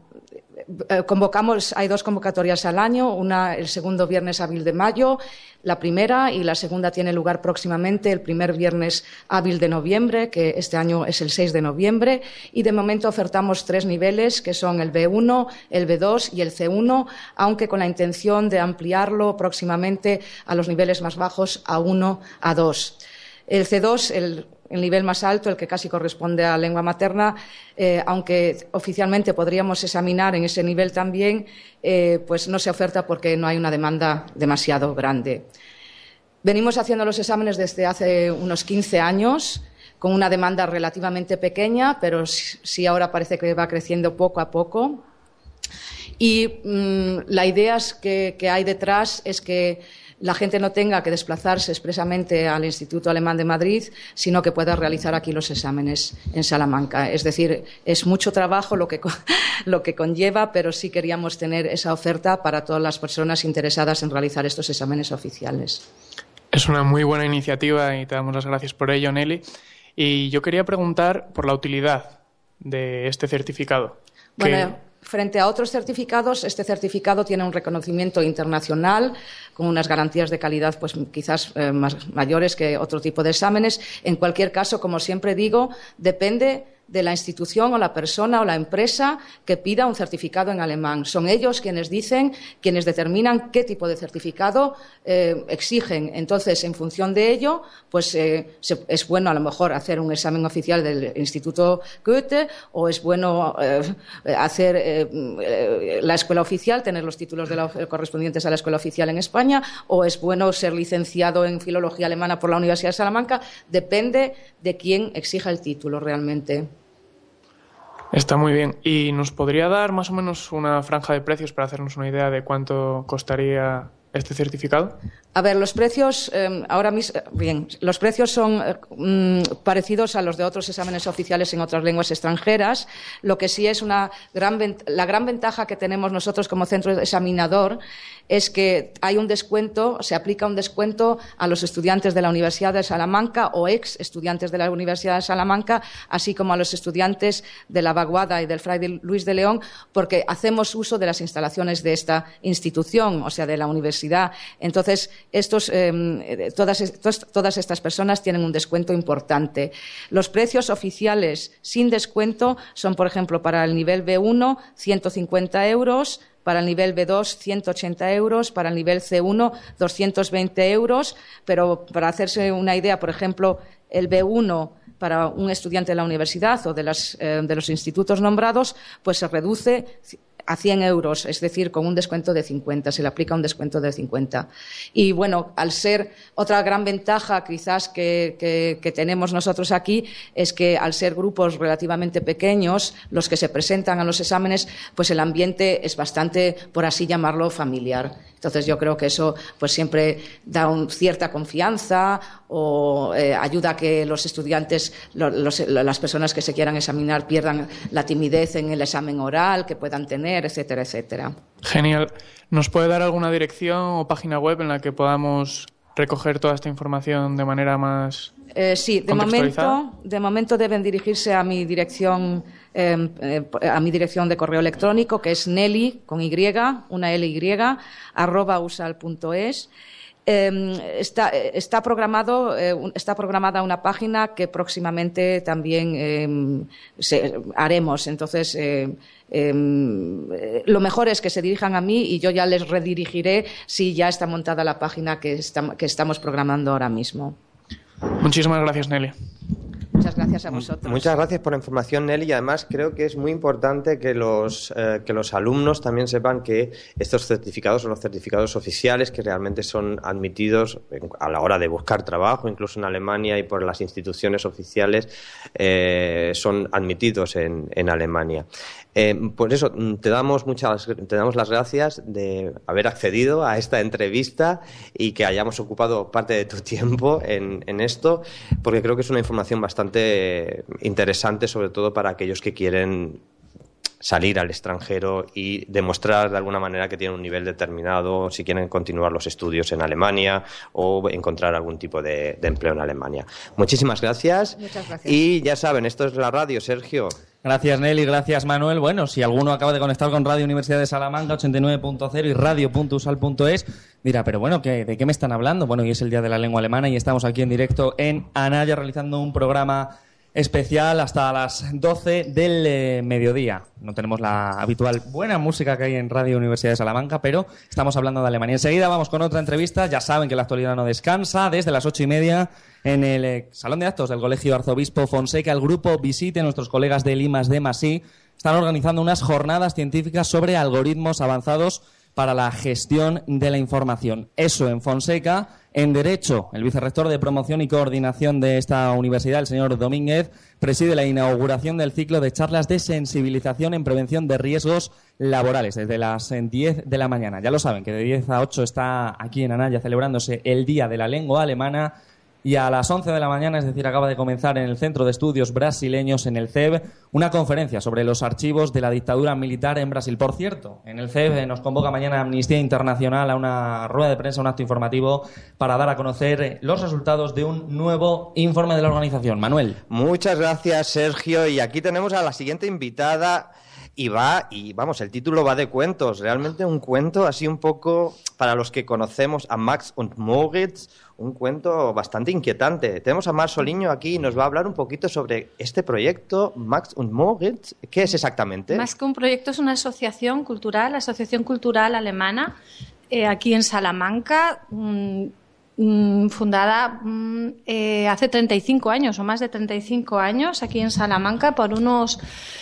convocamos, hay dos convocatorias al año, una el segundo viernes hábil de mayo, la primera, y la segunda tiene lugar próximamente el primer viernes hábil de noviembre, que este año es el seis de noviembre, y de momento ofertamos tres niveles, que son el B uno, el B dos y el C uno, aunque con la intención de ampliarlo próximamente a los niveles más bajos, A uno, A dos. El C dos, el el nivel más alto, el que casi corresponde a lengua materna, eh, aunque oficialmente podríamos examinar en ese nivel también, eh, pues no se oferta porque no hay una demanda demasiado grande. Venimos haciendo los exámenes desde hace unos quince años, con una demanda relativamente pequeña, pero sí ahora parece que va creciendo poco a poco. Y mmm, la idea es que, que hay detrás es que la gente no tenga que desplazarse expresamente al Instituto Alemán de Madrid, sino que pueda realizar aquí los exámenes en Salamanca. Es decir, es mucho trabajo lo que, lo que conlleva, pero sí queríamos tener esa oferta para todas las personas interesadas en realizar estos exámenes oficiales. Es una muy buena iniciativa y te damos las gracias por ello, Nelly. Y yo quería preguntar por la utilidad de este certificado. Bueno, que... Frente a otros certificados, este certificado tiene un reconocimiento internacional con unas garantías de calidad pues quizás eh, más mayores que otro tipo de exámenes. En cualquier caso, como siempre digo, depende de la institución o la persona o la empresa que pida un certificado en alemán. Son ellos quienes dicen, quienes determinan qué tipo de certificado eh, exigen. Entonces, en función de ello, pues eh, se, es bueno a lo mejor hacer un examen oficial del Instituto Goethe, o es bueno eh, hacer eh, eh, la escuela oficial, tener los títulos de la, correspondientes a la escuela oficial en España, o es bueno ser licenciado en filología alemana por la Universidad de Salamanca. Depende de quién exija el título realmente. Está muy bien. ¿Y nos podría dar más o menos una franja de precios para hacernos una idea de cuánto costaría este certificado? A ver, los precios eh, ahora mismo, bien, los precios son eh, parecidos a los de otros exámenes oficiales en otras lenguas extranjeras. Lo que sí es una gran la gran ventaja que tenemos nosotros como centro examinador es que hay un descuento, se aplica un descuento a los estudiantes de la Universidad de Salamanca o ex estudiantes de la Universidad de Salamanca, así como a los estudiantes de la Baguada y del Fray Luis de León, porque hacemos uso de las instalaciones de esta institución, o sea, de la universidad. Entonces, Estos, eh, todas, estos, todas estas personas tienen un descuento importante. Los precios oficiales sin descuento son, por ejemplo, para el nivel B uno, ciento cincuenta euros, para el nivel B dos, ciento ochenta euros, para el nivel C uno, doscientos veinte euros, pero para hacerse una idea, por ejemplo, el B uno para un estudiante de la universidad o de, las, eh, de los institutos nombrados, pues se reduce a cien euros, es decir, con un descuento de cincuenta, se le aplica un descuento de cincuenta. Y bueno, al ser otra gran ventaja quizás que, que, que tenemos nosotros aquí es que al ser grupos relativamente pequeños, los que se presentan a los exámenes, pues el ambiente es bastante, por así llamarlo, familiar. Entonces yo creo que eso pues siempre da un, cierta confianza o eh, ayuda a que los estudiantes, los, los, las personas que se quieran examinar pierdan la timidez en el examen oral que puedan tener, etcétera, etcétera. Genial. ¿Nos puede dar alguna dirección o página web en la que podamos recoger toda esta información de manera más eh, sí, de momento, de momento deben dirigirse a mi dirección eh, eh, a mi dirección de correo electrónico, que es Nelly con Y, una L Y, arroba usal punto es. Eh, está, está, programado, eh, está programada una página que próximamente también eh, se, haremos. Entonces, eh, eh, lo mejor es que se dirijan a mí y yo ya les redirigiré si ya está montada la página que, está, que estamos programando ahora mismo. Muchísimas gracias, Nelly. Muchas gracias a vosotros. Muchas gracias por la información, Nelly, y además creo que es muy importante que los, eh, que los alumnos también sepan que estos certificados son los certificados oficiales que realmente son admitidos a la hora de buscar trabajo, incluso en Alemania y por las instituciones oficiales eh, son admitidos en, en Alemania. Eh, por eso te damos muchas, te damos las gracias de haber accedido a esta entrevista y que hayamos ocupado parte de tu tiempo en, en esto, porque creo que es una información bastante interesante, sobre todo para aquellos que quieren salir al extranjero y demostrar de alguna manera que tienen un nivel determinado, si quieren continuar los estudios en Alemania o encontrar algún tipo de, de empleo en Alemania. Muchísimas gracias. Muchas gracias. Y ya saben, esto es la radio, Sergio. Gracias, Nelly. Gracias, Manuel. Bueno, si alguno acaba de conectar con Radio Universidad de Salamanca ochenta y nueve punto cero y radio punto usal punto es, dirá, pero bueno, ¿qué, ¿de qué me están hablando? Bueno, hoy es el Día de la Lengua Alemana y estamos aquí en directo en Anaya realizando un programa especial hasta las doce del eh, mediodía. No tenemos la habitual buena música que hay en Radio Universidad de Salamanca, pero estamos hablando de Alemania. Enseguida vamos con otra entrevista. Ya saben que la actualidad no descansa. Desde las ocho y media en el eh, Salón de Actos del Colegio Arzobispo Fonseca, el grupo Visite, nuestros colegas del I más D más I, están organizando unas jornadas científicas sobre algoritmos avanzados para la gestión de la información. Eso en Fonseca. En Derecho, el vicerrector de Promoción y Coordinación de esta universidad, el señor Domínguez, preside la inauguración del ciclo de charlas de sensibilización en prevención de riesgos laborales desde las diez de la mañana. Ya lo saben, que de diez a ocho está aquí en Anaya celebrándose el Día de la Lengua Alemana. Y a las once de la mañana, es decir, acaba de comenzar en el Centro de Estudios Brasileños, en el C E B, una conferencia sobre los archivos de la dictadura militar en Brasil. Por cierto, en el C E B nos convoca mañana Amnistía Internacional a una rueda de prensa, un acto informativo, para dar a conocer los resultados de un nuevo informe de la organización. Manuel. Muchas gracias, Sergio. Y aquí tenemos a la siguiente invitada. Y va, y vamos, el título va de cuentos, realmente un cuento así un poco, para los que conocemos a Max und Moritz, un cuento bastante inquietante. Tenemos a Mar Soliño aquí y nos va a hablar un poquito sobre este proyecto, Max und Moritz. ¿Qué es exactamente? Más que un proyecto, es una asociación cultural, la Asociación Cultural Alemana, eh, aquí en Salamanca, mmm, mmm, fundada mmm, eh, hace treinta y cinco años, o más de treinta y cinco años, aquí en Salamanca, por unos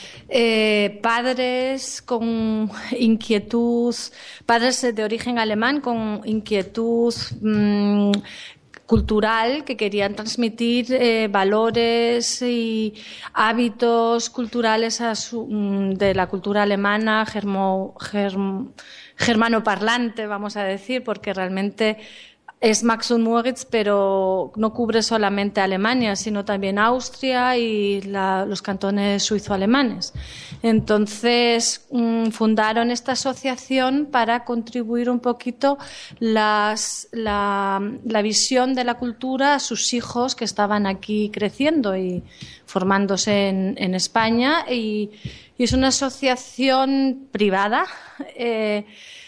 Eh, padres con inquietud, padres de origen alemán con inquietud, mmm, cultural, que querían transmitir eh, valores y hábitos culturales a su, de la cultura alemana, germo, germ, germanoparlante, vamos a decir, porque realmente es Max und Moritz, pero no cubre solamente Alemania, sino también Austria y la, los cantones suizo-alemanes. Entonces, mmm, fundaron esta asociación para contribuir un poquito las, la, la visión de la cultura a sus hijos que estaban aquí creciendo y formándose en, en España. Y, y es una asociación privada. Eh,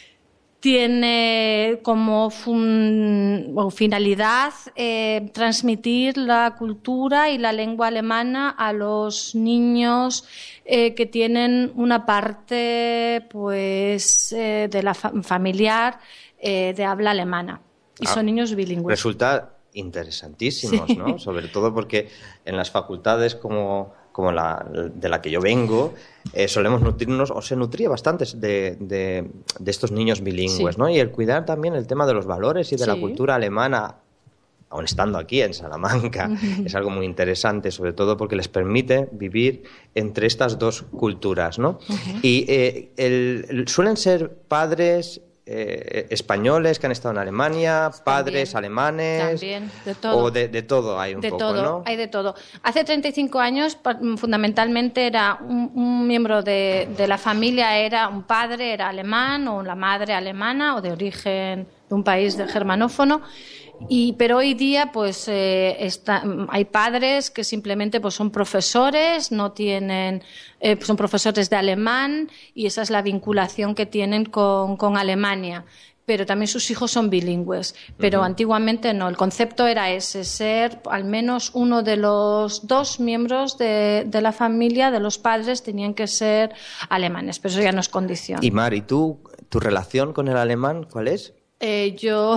Tiene como fun, o finalidad eh, transmitir la cultura y la lengua alemana a los niños eh, que tienen una parte pues eh, de la fa familiar eh, de habla alemana. Y ah, son niños bilingües. Resulta interesantísimos, sí. ¿no? Sobre todo porque en las facultades como... como la de la que yo vengo, eh, solemos nutrirnos, o se nutría bastante de, de, de estos niños bilingües, sí. ¿no? Y el cuidar también el tema de los valores y de sí. la cultura alemana, aun estando aquí en Salamanca, uh-huh. es algo muy interesante, sobre todo porque les permite vivir entre estas dos culturas, ¿no? Uh-huh. Y eh, el, el, suelen ser padres... Eh, españoles que han estado en Alemania, padres también, alemanes, también, de todo. O de, de todo hay un de poco, todo, ¿no? Hay de todo. Hace treinta y cinco años, fundamentalmente, era un, un miembro de, de la familia, era un padre, era alemán, o la madre alemana, o de origen de un país de germanófono. Y, pero hoy día pues eh, está, hay padres que simplemente pues son profesores, no tienen, eh, son profesores de alemán y esa es la vinculación que tienen con, con Alemania. Pero también sus hijos son bilingües. Pero uh-huh. antiguamente no, el concepto era ese, ser al menos uno de los dos miembros de, de la familia, de los padres, tenían que ser alemanes, pero eso ya no es condición. Y Mar, ¿y tú, tu relación con el alemán cuál es? Eh, yo,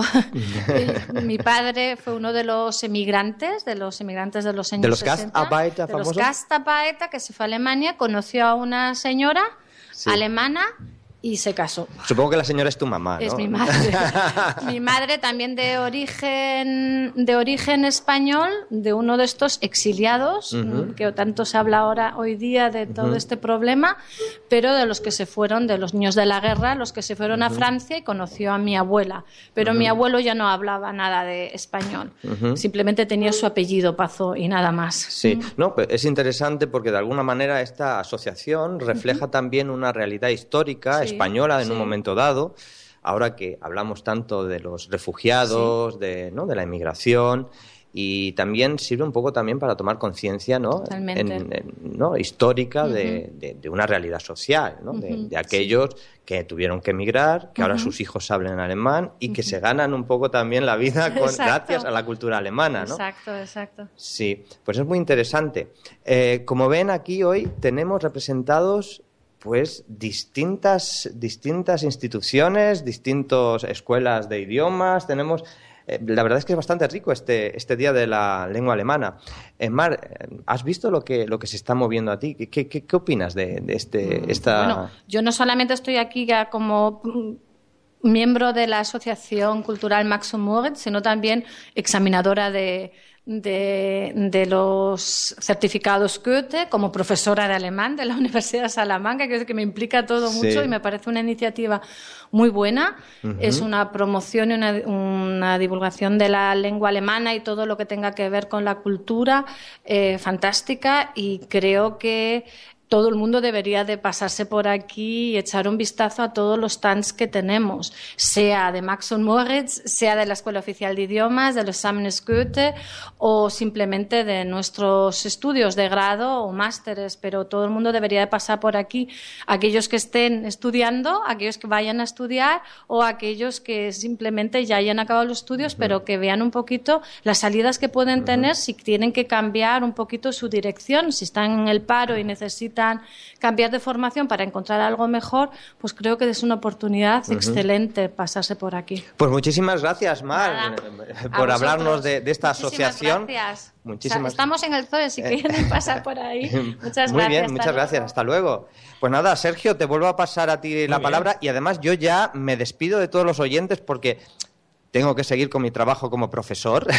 mi padre fue uno de los emigrantes, de los emigrantes de los años de los sesenta, Gastarbeiter, de los famosos. Gastarbeiter, que se fue a Alemania, conoció a una señora sí. alemana y se casó. Supongo que la señora es tu mamá, ¿no? Es mi madre. Mi madre también de origen, de origen español, de uno de estos exiliados, uh-huh. que tanto se habla ahora hoy día de todo uh-huh. este problema, pero de los que se fueron, de los niños de la guerra, los que se fueron uh-huh. a Francia y conoció a mi abuela. Pero uh-huh. mi abuelo ya no hablaba nada de español, uh-huh. simplemente tenía su apellido Pazó y nada más. Sí, uh-huh. no, pues es interesante porque de alguna manera esta asociación refleja uh-huh. también una realidad histórica sí. española en sí. un momento dado, ahora que hablamos tanto de los refugiados, sí. de, ¿no? de la inmigración, y también sirve un poco también para tomar conciencia, ¿no? En, en, ¿no? histórica uh-huh. de, de, de una realidad social, ¿no? uh-huh. de, de aquellos sí. que tuvieron que emigrar, que uh-huh. ahora sus hijos hablan alemán y uh-huh. que se ganan un poco también la vida con, gracias a la cultura alemana, ¿no? Exacto, exacto. Sí, pues es muy interesante. Eh, como ven, aquí hoy tenemos representados pues distintas, distintas instituciones, distintas escuelas de idiomas. Tenemos, eh, la verdad es que es bastante rico este, este día de la lengua alemana. Eh, Mar, ¿has visto lo que, lo que se está moviendo a ti? ¿Qué, qué, qué opinas de, de este, esta...? Bueno, yo no solamente estoy aquí ya como miembro de la Asociación Cultural Max und Moritz, sino también examinadora de... De, de los certificados Goethe, como profesora de alemán de la Universidad de Salamanca, que, que me implica todo sí. mucho y me parece una iniciativa muy buena. Uh-huh. Es una promoción y una, una divulgación de la lengua alemana y todo lo que tenga que ver con la cultura eh, fantástica, y creo que todo el mundo debería de pasarse por aquí y echar un vistazo a todos los stands que tenemos, sea de Max und Moritz, sea de la Escuela Oficial de Idiomas, de los exámenes Goethe o simplemente de nuestros estudios de grado o másteres, pero todo el mundo debería de pasar por aquí, aquellos que estén estudiando, aquellos que vayan a estudiar o aquellos que simplemente ya hayan acabado los estudios, uh-huh. pero que vean un poquito las salidas que pueden uh-huh. tener si tienen que cambiar un poquito su dirección, si están en el paro y necesitan cambiar de formación para encontrar algo mejor, pues creo que es una oportunidad uh-huh. excelente pasarse por aquí. Pues muchísimas gracias, Mar, Nada. por hablarnos de, de esta Muchísimas asociación. Gracias. Muchísimas... O sea, estamos en el Zoe, si quieren pasar por ahí. Muchas Muy gracias. bien, muchas gracias. Luego. Hasta luego. Pues nada, Sergio, te vuelvo a pasar a ti Muy la bien. palabra y además yo ya me despido de todos los oyentes porque tengo que seguir con mi trabajo como profesor,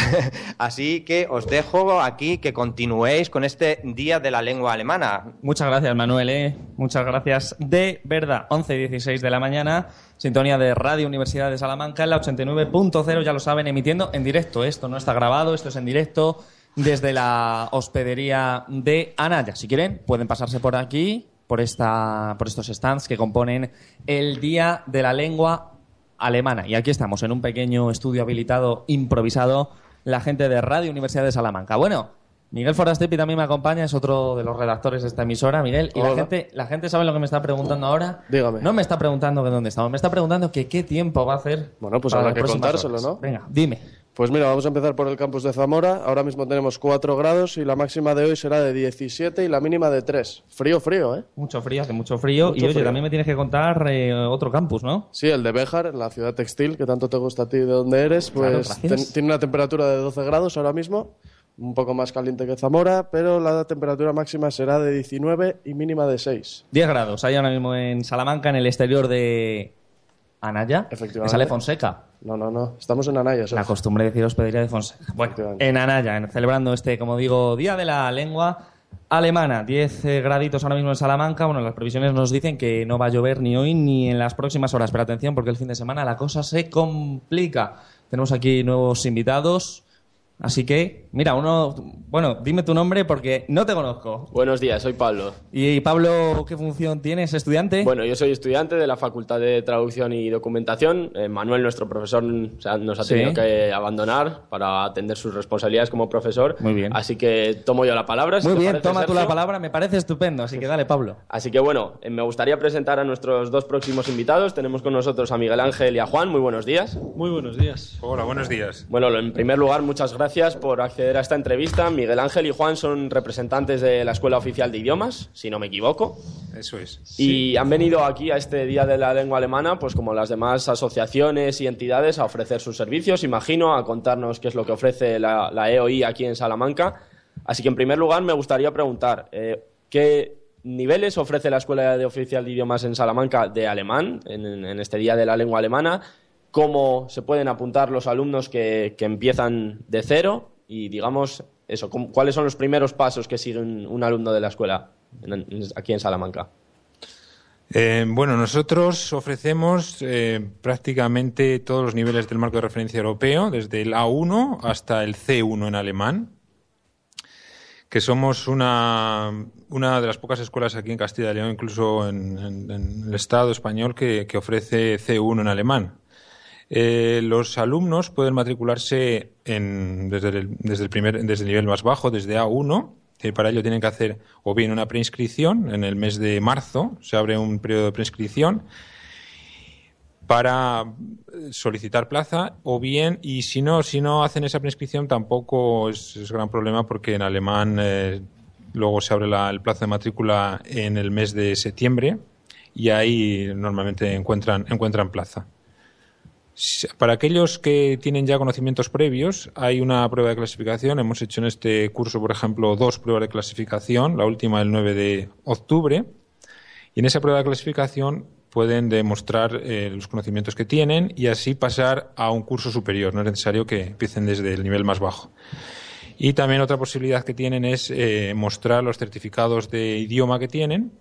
así que os dejo aquí que continuéis con este Día de la Lengua Alemana. Muchas gracias, Manuel, ¿eh? Muchas gracias de verdad. once y dieciséis de la mañana, sintonía de Radio Universidad de Salamanca en la ochenta y nueve punto cero, ya lo saben, emitiendo en directo. Esto no está grabado, esto es en directo desde la hospedería de Anaya. Si quieren, pueden pasarse por aquí, por, esta, por estos stands que componen el Día de la Lengua Alemana. Y aquí estamos, en un pequeño estudio habilitado, improvisado, la gente de Radio Universidad de Salamanca. Bueno, Miguel Forastepi también me acompaña, es otro de los redactores de esta emisora. Miguel, y la gente, la gente sabe lo que me está preguntando ahora. Dígame. No me está preguntando que dónde estamos, me está preguntando que qué tiempo va a hacer. Bueno, pues para habrá que las próximas contárselo, horas. ¿no? Venga, dime. Pues mira, vamos a empezar por el campus de Zamora. Ahora mismo tenemos cuatro grados y la máxima de hoy será de diecisiete y la mínima de tres. Frío, frío, ¿eh? Mucho frío, hace mucho frío. Mucho y oye, frío. también me tienes que contar eh, otro campus, ¿no? Sí, el de Béjar, en la ciudad textil, que tanto te gusta a ti de donde eres. Claro, Pues gracias. ten- tiene una temperatura de doce grados ahora mismo, un poco más caliente que Zamora, pero la temperatura máxima será de diecinueve y mínima de seis. diez grados, hay ahora mismo en Salamanca, en el exterior de Anaya. Efectivamente. Que sale Fonseca. No, no, no. Estamos en Anaya. La Sergio. costumbre de decir hospedería de Fonseca. Bueno, en Anaya, en- celebrando este, como digo, Día de la Lengua Alemana. diez eh, graditos ahora mismo en Salamanca. Bueno, las previsiones nos dicen que no va a llover ni hoy ni en las próximas horas. Pero atención, porque el fin de semana la cosa se complica. Tenemos aquí nuevos invitados. Así que, mira, uno... Bueno, dime tu nombre porque no te conozco. Buenos días, soy Pablo. ¿Y Pablo qué función tienes? ¿Estudiante? Bueno, yo soy estudiante de la Facultad de Traducción y Documentación. Eh, Manuel, nuestro profesor, o sea, nos ha Sí. tenido que abandonar para atender sus responsabilidades como profesor. Muy bien. Así que tomo yo la palabra. si Muy te bien, parece, toma tú la Sergio. palabra. Me parece estupendo. Así que dale, Pablo. Así que bueno, eh, me gustaría presentar a nuestros dos próximos invitados. Tenemos con nosotros a Miguel Ángel y a Juan. Muy buenos días. Muy buenos días. Hola, buenos días. Bueno, en primer lugar, muchas gracias por acceder a esta entrevista. Miguel Ángel y Juan son representantes de la Escuela Oficial de Idiomas, si no me equivoco. Eso es. Y han venido aquí a este Día de la Lengua Alemana, pues como las demás asociaciones y entidades, a ofrecer sus servicios, imagino, a contarnos qué es lo que ofrece la, la E O I aquí en Salamanca. Así que, en primer lugar, me gustaría preguntar, eh, ¿qué niveles ofrece la Escuela de Oficial de Idiomas en Salamanca de alemán, en, en este Día de la Lengua Alemana? ¿Cómo se pueden apuntar los alumnos que, que empiezan de cero? Y, digamos, eso, ¿cómo- ¿cuáles son los primeros pasos que sigue un, un alumno de la escuela en- en- aquí en Salamanca? Eh, bueno, nosotros ofrecemos eh, prácticamente todos los niveles del marco de referencia europeo, desde el A uno hasta el C uno en alemán, que somos una, una de las pocas escuelas aquí en Castilla y León, incluso en, en- en el Estado español, que, que ofrece C uno en alemán. Eh, los alumnos pueden matricularse en, desde, el, desde, el primer, desde el nivel más bajo, desde A uno, que para ello tienen que hacer o bien una preinscripción en el mes de marzo, se abre un periodo de preinscripción para solicitar plaza, o bien, y si no, si no hacen esa preinscripción tampoco es, es gran problema, porque en alemán eh, luego se abre la- el plazo de matrícula en el mes de septiembre y ahí normalmente encuentran, encuentran plaza. Para aquellos que tienen ya conocimientos previos, hay una prueba de clasificación. Hemos hecho en este curso, por ejemplo, dos pruebas de clasificación, la última el nueve de octubre, y en esa prueba de clasificación pueden demostrar eh, los conocimientos que tienen y así pasar a un curso superior. No es necesario que empiecen desde el nivel más bajo. Y también otra posibilidad que tienen es eh, mostrar los certificados de idioma que tienen,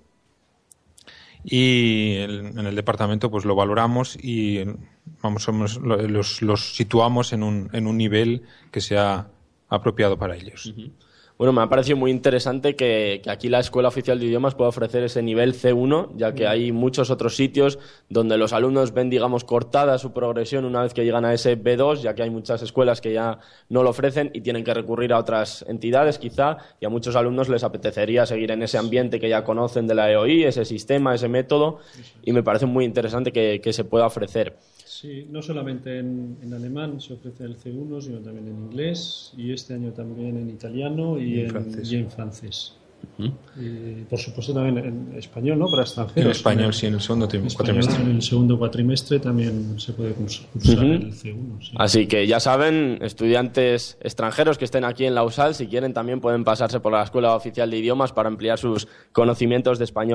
y el- en el departamento pues lo valoramos y vamos somos- lo- los, los situamos en un, en un nivel que sea apropiado para ellos. Bueno, me ha parecido muy interesante que, que aquí la Escuela Oficial de Idiomas pueda ofrecer ese nivel C uno, ya que hay muchos otros sitios donde los alumnos ven, digamos, cortada su progresión una vez que llegan a ese B dos, ya que hay muchas escuelas que ya no lo ofrecen y tienen que recurrir a otras entidades, quizá, y a muchos alumnos les apetecería seguir en ese ambiente que ya conocen de la E O I, ese sistema, ese método, y me parece muy interesante que, que se pueda ofrecer. Sí, no solamente en, en alemán se ofrece el C uno, sino también en inglés y este año también en italiano y, Y en en, francés. y en francés. Y por supuesto también en español, ¿no? Para extranjeros. En español, sí, en el segundo tri- En español, cuatrimestre. En el segundo cuatrimestre también se puede curs- cursar Ujú. el C uno. Sí. Así que ya saben, estudiantes extranjeros que estén aquí en la USAL, si quieren también pueden pasarse por la Escuela Oficial de Idiomas para ampliar sus conocimientos de español.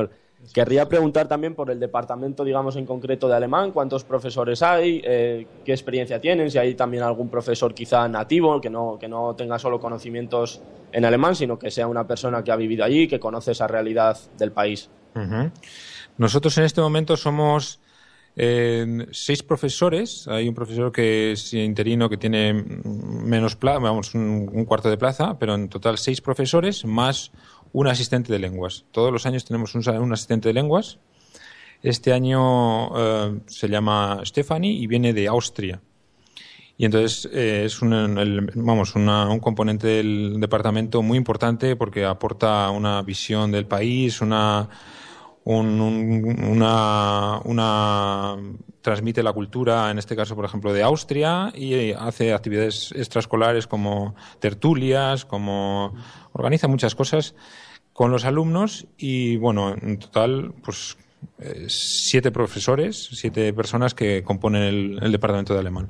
Querría preguntar también por el departamento, digamos, en concreto de alemán, cuántos profesores hay, eh, qué experiencia tienen, si hay también algún profesor quizá nativo, que no, que no tenga solo conocimientos en alemán, sino que sea una persona que ha vivido allí, que conoce esa realidad del país. Uh-huh. Nosotros en este momento somos eh, seis profesores. Hay un profesor que es interino, que tiene menos plaza, vamos, un, un cuarto de plaza, pero en total seis profesores más un asistente de lenguas. Todos los años tenemos un, un asistente de lenguas. Este año eh, se llama Stephanie y viene de Austria. Y entonces eh, es un, el, vamos, una, un componente del departamento muy importante porque aporta una visión del país, una, un, un, una, una transmite la cultura, en este caso, por ejemplo, de Austria, y hace actividades extraescolares como tertulias, como organiza muchas cosas con los alumnos. Y bueno, en total, pues eh, siete profesores, siete personas que componen el, el departamento de alemán.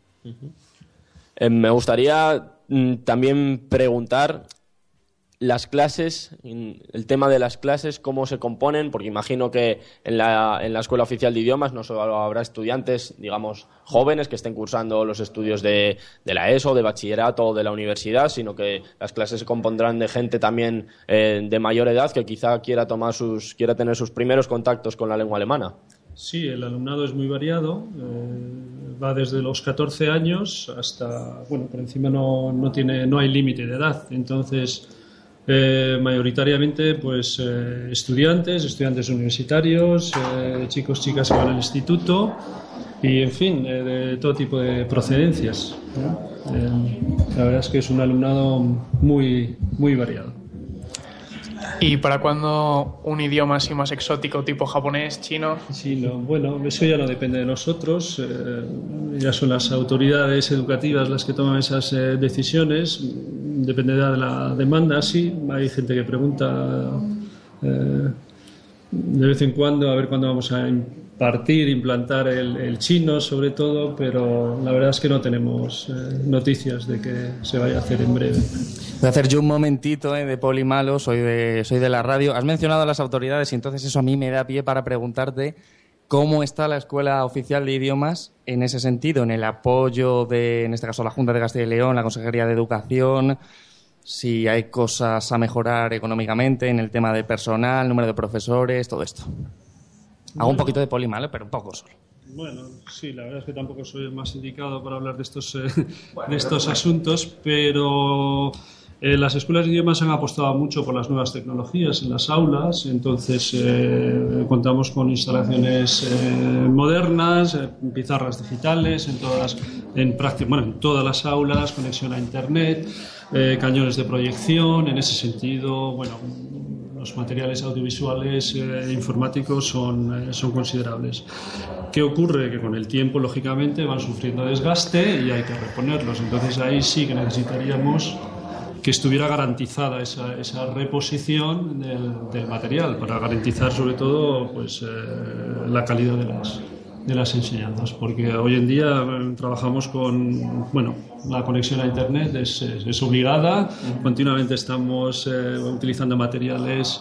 Eh, me gustaría mm, también preguntar las clases, el tema de las clases, cómo se componen, porque imagino que en la, en la Escuela Oficial de Idiomas no solo habrá estudiantes, digamos, jóvenes que estén cursando los estudios de, de la ESO, de bachillerato o de la universidad, sino que las clases se compondrán de gente también eh, de mayor edad que quizá quiera tomar sus, quiera tener sus primeros contactos con la lengua alemana. Sí, el alumnado es muy variado, eh, va desde los catorce años hasta, bueno, por encima no, no, tiene, no hay límite de edad, entonces eh, mayoritariamente pues eh, estudiantes, estudiantes universitarios, eh, chicos, chicas que van al instituto y, en fin, eh, de todo tipo de procedencias, ¿no? Eh, la verdad es que es un alumnado muy, muy variado. ¿Y para cuándo un idioma así más exótico, tipo japonés, chino? Sí, no, bueno, eso ya no depende de nosotros, eh, ya son las autoridades educativas las que toman esas eh, decisiones, dependerá de la demanda, sí, hay gente que pregunta eh, de vez en cuando a ver cuándo vamos a impartir, implantar el, el chino sobre todo, pero la verdad es que no tenemos eh, noticias de que se vaya a hacer en breve. Voy a hacer yo un momentito eh, de poli malo, soy de, soy de la radio. Has mencionado a las autoridades y entonces eso a mí me da pie para preguntarte cómo está la Escuela Oficial de Idiomas en ese sentido, en el apoyo de, en este caso, la Junta de Castilla y León, la Consejería de Educación, si hay cosas a mejorar económicamente en el tema de personal, número de profesores, todo esto. Hago un poquito de poli malo, pero un poco solo. Bueno, sí, la verdad es que tampoco soy el más indicado para hablar de estos, eh, de estos asuntos, pero eh, las escuelas de idiomas han apostado mucho por las nuevas tecnologías en las aulas, entonces eh, contamos con instalaciones eh, modernas, eh, pizarras digitales en todas, en, práctica, bueno, en todas las aulas, conexión a Internet, eh, cañones de proyección. En ese sentido, bueno, los materiales audiovisuales e informáticos son, eh, son considerables. ¿Qué ocurre? Que con el tiempo, lógicamente, van sufriendo desgaste y hay que reponerlos. Entonces ahí sí que necesitaríamos que estuviera garantizada esa, esa reposición del, del material, para garantizar sobre todo pues, eh, la calidad de las, de las enseñanzas, porque hoy en día eh, trabajamos con, bueno, la conexión a Internet es, es, es obligada, continuamente estamos eh, utilizando materiales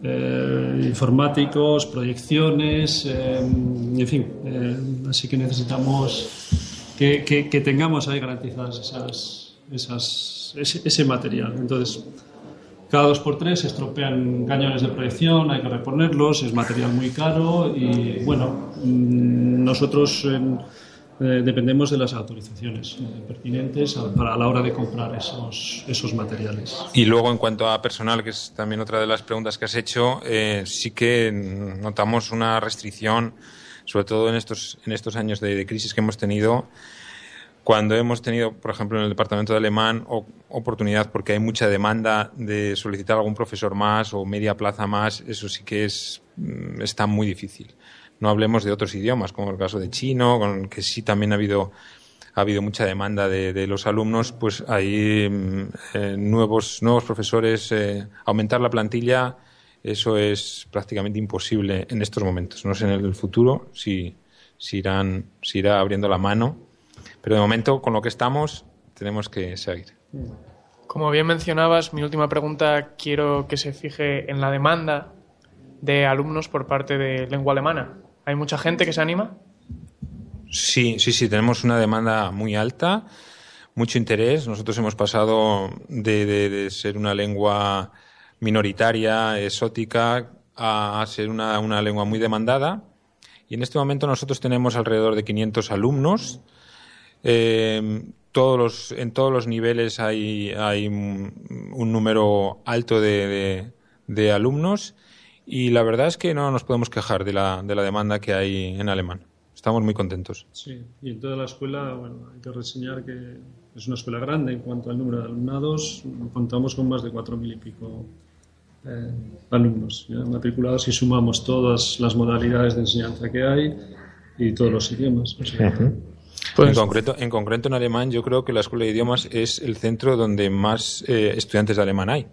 eh, informáticos, proyecciones, eh, en fin, eh, así que necesitamos que, que, que tengamos ahí garantizadas esas, esas, ese, ese material. Entonces, cada dos por tres se estropean cañones de proyección, hay que reponerlos, es material muy caro y, bueno, nosotros en, eh, dependemos de las autorizaciones eh, pertinentes a, para a la hora de comprar esos, esos materiales. Y luego, en cuanto a personal, que es también otra de las preguntas que has hecho, eh, sí que notamos una restricción, sobre todo en estos, en estos años de, de crisis que hemos tenido, cuando hemos tenido, por ejemplo, en el departamento de alemán, o, oportunidad porque hay mucha demanda de solicitar algún profesor más o media plaza más, eso sí que es está muy difícil. No hablemos de otros idiomas, como el caso de chino, con el que sí también ha habido ha habido mucha demanda de, de los alumnos, pues hay eh, nuevos nuevos profesores, eh, aumentar la plantilla, eso es prácticamente imposible en estos momentos. No sé en el futuro si, si irán si irá abriendo la mano, pero de momento con lo que estamos tenemos que seguir. Como bien mencionabas, mi última pregunta quiero que se fije en la demanda de alumnos por parte de lengua alemana. ¿Hay mucha gente que se anima? Sí, sí, sí, tenemos una demanda muy alta, mucho interés. Nosotros hemos pasado de, de, de ser una lengua minoritaria, exótica, a ser una, una lengua muy demandada. Y en este momento nosotros tenemos alrededor de quinientos alumnos. Eh, todos los, en todos los niveles hay, hay un número alto de, de, de alumnos y la verdad es que no nos podemos quejar de la, de la demanda que hay en alemán. Estamos muy contentos. Sí, y en toda la escuela, bueno, hay que reseñar que es una escuela grande en cuanto al número de alumnados. Contamos con más de cuatro mil y pico eh, alumnos ya matriculados y sumamos todas las modalidades de enseñanza que hay y todos los idiomas. O sea, uh-huh. Pues, en, concreto, en concreto en alemán yo creo que la Escuela de Idiomas es el centro donde más eh, estudiantes de alemán hay.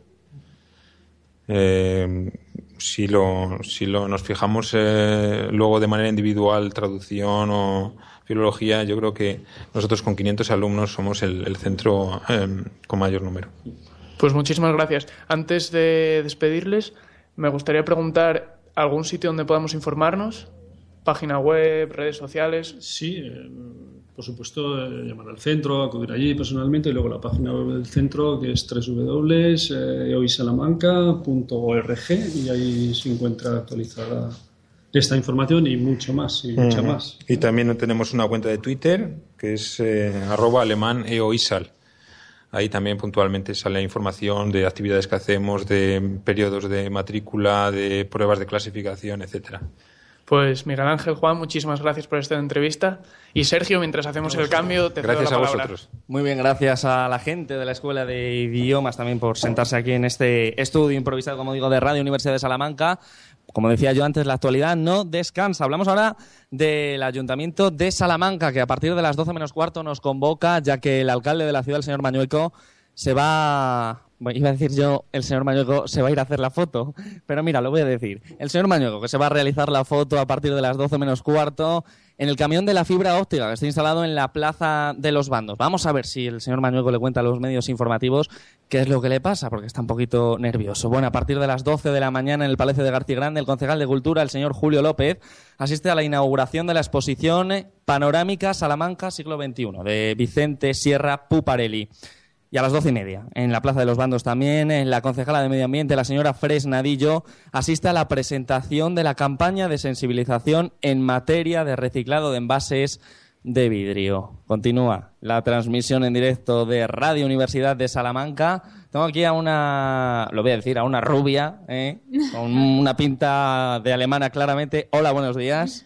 Eh, si lo, si lo nos fijamos eh, luego de manera individual, traducción o filología, yo creo que nosotros con quinientos alumnos somos el, el centro eh, con mayor número. Pues muchísimas gracias. Antes de despedirles, me gustaría preguntar algún sitio donde podamos informarnos, página web, redes sociales. Sí, eh, por supuesto, eh, llamar al centro, acudir allí personalmente y luego la página web del centro que es doble u doble u doble u punto e o i salamanca punto org y ahí se encuentra actualizada esta información y mucho más, y mucha uh-huh. más. Y también tenemos una cuenta de Twitter que es eh, arroba alemán eoisal. Ahí también puntualmente sale información de actividades que hacemos, de periodos de matrícula, de pruebas de clasificación, etcétera. Pues Miguel Ángel, Juan, muchísimas gracias por esta entrevista. Y Sergio, mientras hacemos el cambio, te cedo la palabra. Gracias a vosotros. Muy bien, gracias a la gente de la Escuela de Idiomas también por sentarse aquí en este estudio improvisado, como digo, de Radio Universidad de Salamanca. Como decía yo antes, la actualidad no descansa. Hablamos ahora del Ayuntamiento de Salamanca, que a partir de las doce menos cuarto nos convoca, ya que el alcalde de la ciudad, el señor Mañueco, se va... Bueno, iba a decir yo, el señor Mañueco se va a ir a hacer la foto, pero mira, lo voy a decir. El señor Mañueco, que se va a realizar la foto a partir de las doce menos cuarto en el camión de la fibra óptica que está instalado en la Plaza de los Bandos. Vamos a ver si el señor Mañueco le cuenta a los medios informativos qué es lo que le pasa, porque está un poquito nervioso. Bueno, a partir de las doce de la mañana en el Palacio de García Grande, el concejal de Cultura, el señor Julio López, asiste a la inauguración de la exposición Panorámica Salamanca siglo veintiuno de Vicente Sierra Puparelli. Y a las doce y media, en la Plaza de los Bandos también, en la concejala de Medio Ambiente, la señora Fresnadillo, asiste a la presentación de la campaña de sensibilización en materia de reciclado de envases de vidrio. Continúa la transmisión en directo de Radio Universidad de Salamanca. Tengo aquí a una, lo voy a decir, a una rubia, ¿eh? Con una pinta de alemana claramente. Hola, buenos días.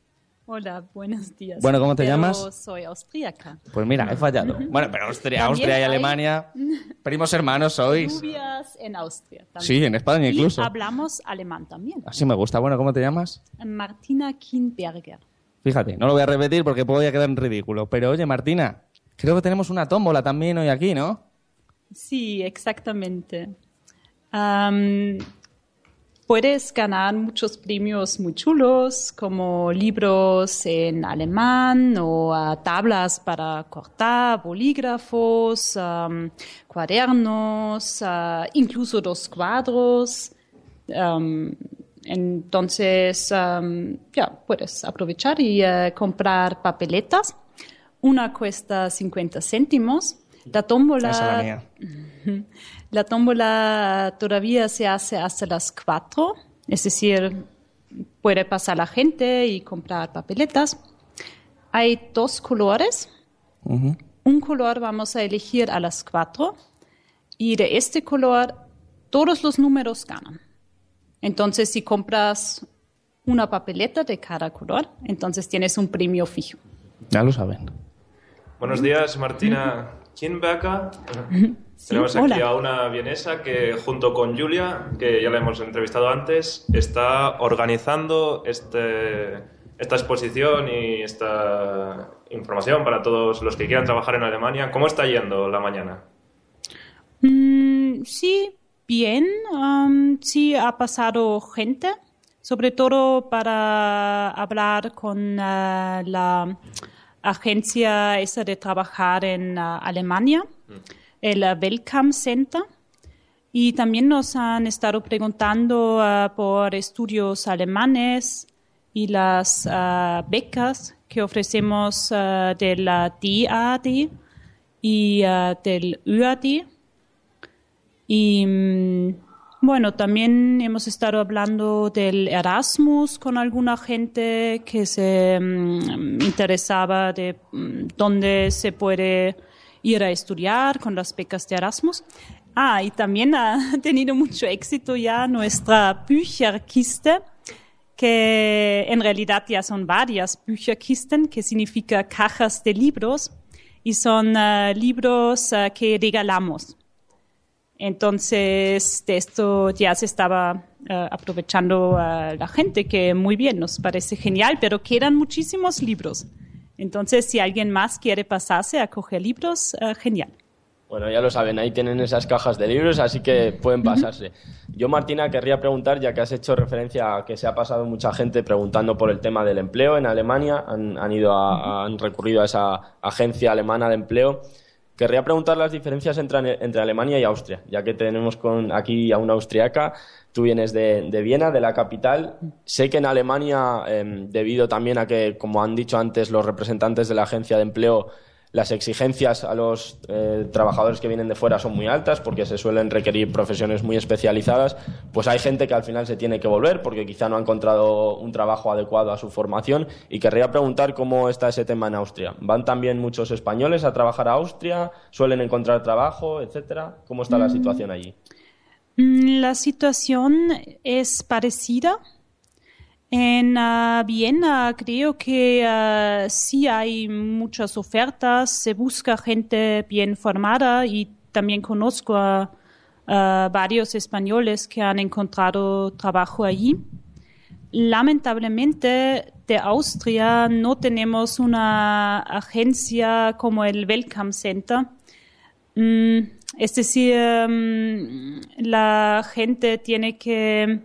Hola, buenos días. Bueno, ¿cómo te pero llamas? Soy austríaca. Pues mira, he fallado. Bueno, pero Austria, Austria y Alemania, primos hermanos sois. Rubias en Austria también. Sí, en España incluso. Y hablamos alemán también. Así me gusta. Bueno, ¿cómo te llamas? Martina Kinberger. Fíjate, no lo voy a repetir porque puedo quedar en ridículo. Pero oye, Martina, creo que tenemos una tómbola también hoy aquí, ¿no? Sí, exactamente. Um, Puedes ganar muchos premios muy chulos, como libros en alemán o uh, tablas para cortar, bolígrafos, um, cuadernos, uh, incluso dos cuadros. Um, entonces, um, ya, puedes aprovechar y uh, comprar papeletas. Una cuesta cincuenta céntimos. La tómbola... Esa es la mía. La tómbola todavía se hace hasta las cuatro, es decir, puede pasar la gente y comprar papeletas. Hay dos colores. Uh-huh. Un color vamos a elegir a las cuatro y de este color todos los números ganan. Entonces, si compras una papeleta de cada color, entonces tienes un premio fijo. Ya lo saben. Buenos días, Martina Kinberger. Sí, tenemos aquí hola. A una vienesa que junto con Julia, que ya la hemos entrevistado antes, está organizando este, esta exposición y esta información para todos los que quieran trabajar en Alemania. ¿Cómo está yendo la mañana? Mm, sí, bien. Um, sí, ha pasado gente, sobre todo para hablar con uh, la agencia esa de trabajar en uh, Alemania. Mm. El Welcome Center, Y también nos han estado preguntando uh, por estudios alemanes y las uh, becas que ofrecemos uh, de la D A D y uh, del U A D. Y um, bueno, también hemos estado hablando del Erasmus con alguna gente que se um, interesaba de um, dónde se puede ir a estudiar con las becas de Erasmus. Ah, y también ha tenido mucho éxito ya nuestra Bücherkiste, que en realidad ya son varias Bücherkisten, que significa cajas de libros, y son uh, libros uh, que regalamos. Entonces, de esto ya se estaba uh, aprovechando uh, la gente, que muy bien, nos parece genial, pero quedan muchísimos libros. Entonces, si alguien más quiere pasarse a coger libros, uh, genial. Bueno, ya lo saben, ahí tienen esas cajas de libros, así que pueden pasarse. Yo, Martina, querría preguntar, ya que has hecho referencia a que se ha pasado mucha gente preguntando por el tema del empleo en Alemania, han, han, ido a, han recurrido a esa agencia alemana de empleo. Querría preguntar las diferencias entre, entre Alemania y Austria, ya que tenemos con, aquí a una austriaca. Tú vienes de, de Viena, de la capital. Sé que en Alemania, eh, debido también a que, como han dicho antes los representantes de la agencia de empleo, las exigencias a los eh, trabajadores que vienen de fuera son muy altas porque se suelen requerir profesiones muy especializadas, pues hay gente que al final se tiene que volver porque quizá no ha encontrado un trabajo adecuado a su formación. Y querría preguntar cómo está ese tema en Austria. ¿Van también muchos españoles a trabajar a Austria? ¿Suelen encontrar trabajo, etcétera? ¿Cómo está la situación allí? La situación es parecida. En uh, Viena creo que uh, sí hay muchas ofertas, se busca gente bien formada y también conozco a, a varios españoles que han encontrado trabajo allí. Lamentablemente de Austria no tenemos una agencia como el Welcome Center. Mm, es decir, um, la gente tiene que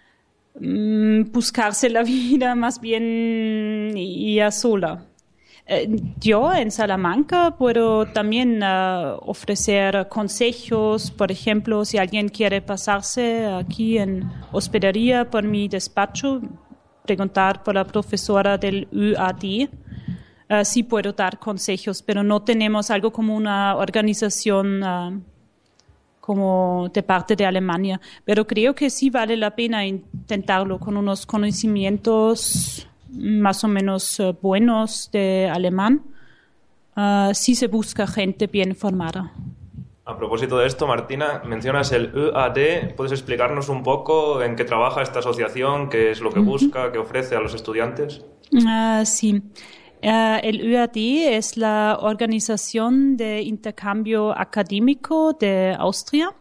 buscarse la vida más bien ella sola. Eh, yo en Salamanca puedo también uh, ofrecer consejos, por ejemplo, si alguien quiere pasarse aquí en hospedaría por mi despacho, preguntar por la profesora del U A D. Uh, sí puedo dar consejos, pero no tenemos algo como una organización uh, como de parte de Alemania, pero creo que sí vale la pena intentarlo con unos conocimientos más o menos uh, buenos de alemán. Uh, sí se busca gente bien formada. A propósito de esto, Martina, mencionas el U A D. ¿Puedes explicarnos un poco en qué trabaja esta asociación, qué es lo que busca, qué ofrece a los estudiantes? Uh, sí. Uh, el U A D es la Organización de Intercambio Académico de Austria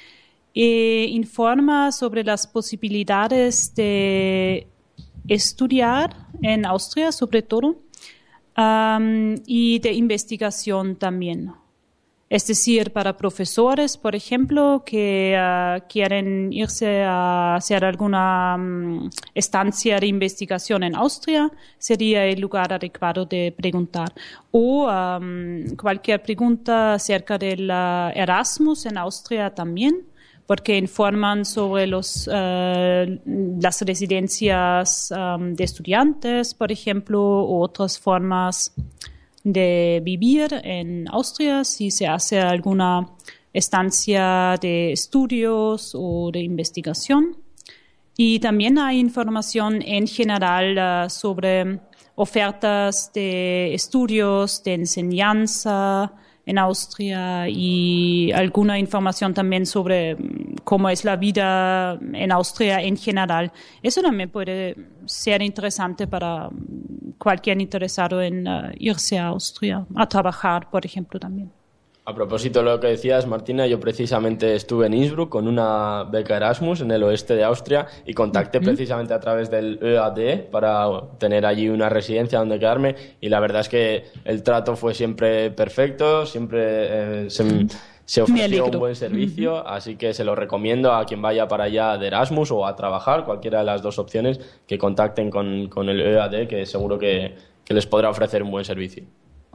e informa sobre las posibilidades de estudiar en Austria, sobre todo, um, y de investigación también. Es decir, para profesores, por ejemplo, que uh, quieren irse a hacer alguna um, estancia de investigación en Austria, sería el lugar adecuado de preguntar. O um, cualquier pregunta acerca del uh, Erasmus en Austria también, porque informan sobre los, uh, las residencias um, de estudiantes, por ejemplo, u otras formas de vivir en Austria, si se hace alguna estancia de estudios o de investigación. Y también hay información en general uh, sobre ofertas de estudios, de enseñanza en Austria y alguna información también sobre cómo es la vida en Austria en general. Eso también puede ser interesante para cualquier interesado en uh, irse a Austria a trabajar, por ejemplo, también. A propósito de lo que decías, Martina, yo precisamente estuve en Innsbruck con una beca Erasmus en el oeste de Austria y contacté uh-huh. precisamente a través del U A D para tener allí una residencia donde quedarme, y la verdad es que el trato fue siempre perfecto, siempre eh, se, uh-huh. se ofreció un buen servicio, uh-huh. así que se lo recomiendo a quien vaya para allá de Erasmus o a trabajar, cualquiera de las dos opciones, que contacten con, con el U A D, que seguro que, que les podrá ofrecer un buen servicio.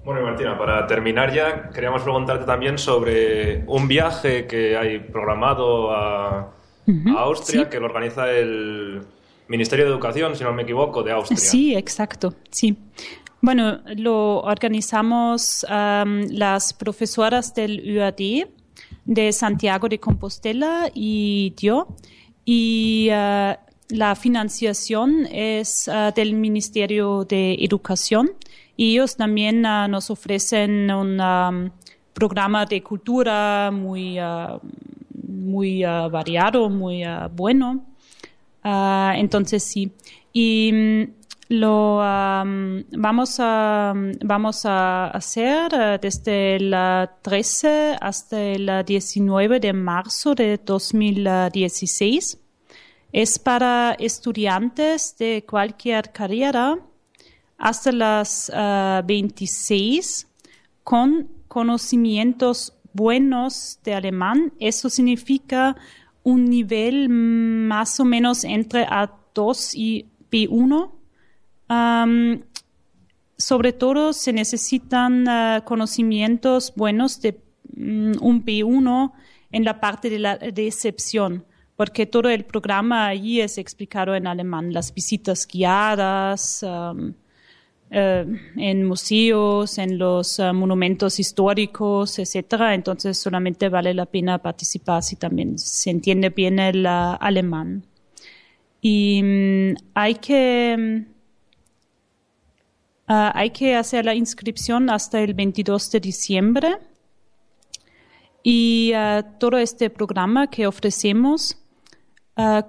Bueno, y Martina, para terminar ya, queríamos preguntarte también sobre un viaje que hay programado a, uh-huh, a Austria, sí, que lo organiza el Ministerio de Educación, si no me equivoco, de Austria. Sí, exacto, sí. Bueno, lo organizamos um, las profesoras del U A D de Santiago de Compostela y yo, y uh, la financiación es uh, del Ministerio de Educación. Y ellos también uh, nos ofrecen un um, programa de cultura muy, uh, muy uh, variado, muy uh, bueno. Uh, entonces sí. Y um, lo um, vamos, a, vamos a hacer uh, desde el trece hasta el diecinueve de marzo de dos mil dieciséis. Es para estudiantes de cualquier carrera hasta las uh, veintiséis, con conocimientos buenos de alemán. Eso significa un nivel más o menos entre A dos y B uno. Um, sobre todo se necesitan uh, conocimientos buenos de um, un B uno en la parte de la de excepción, porque todo el programa allí es explicado en alemán. Las visitas guiadas, um, Uh, en museos, en los uh, monumentos históricos, etcétera. Entonces solamente vale la pena participar si también se entiende bien el uh, alemán. Y um, hay que uh, hay que hacer la inscripción hasta el veintidós de diciembre. Y uh, todo este programa que ofrecemos uh,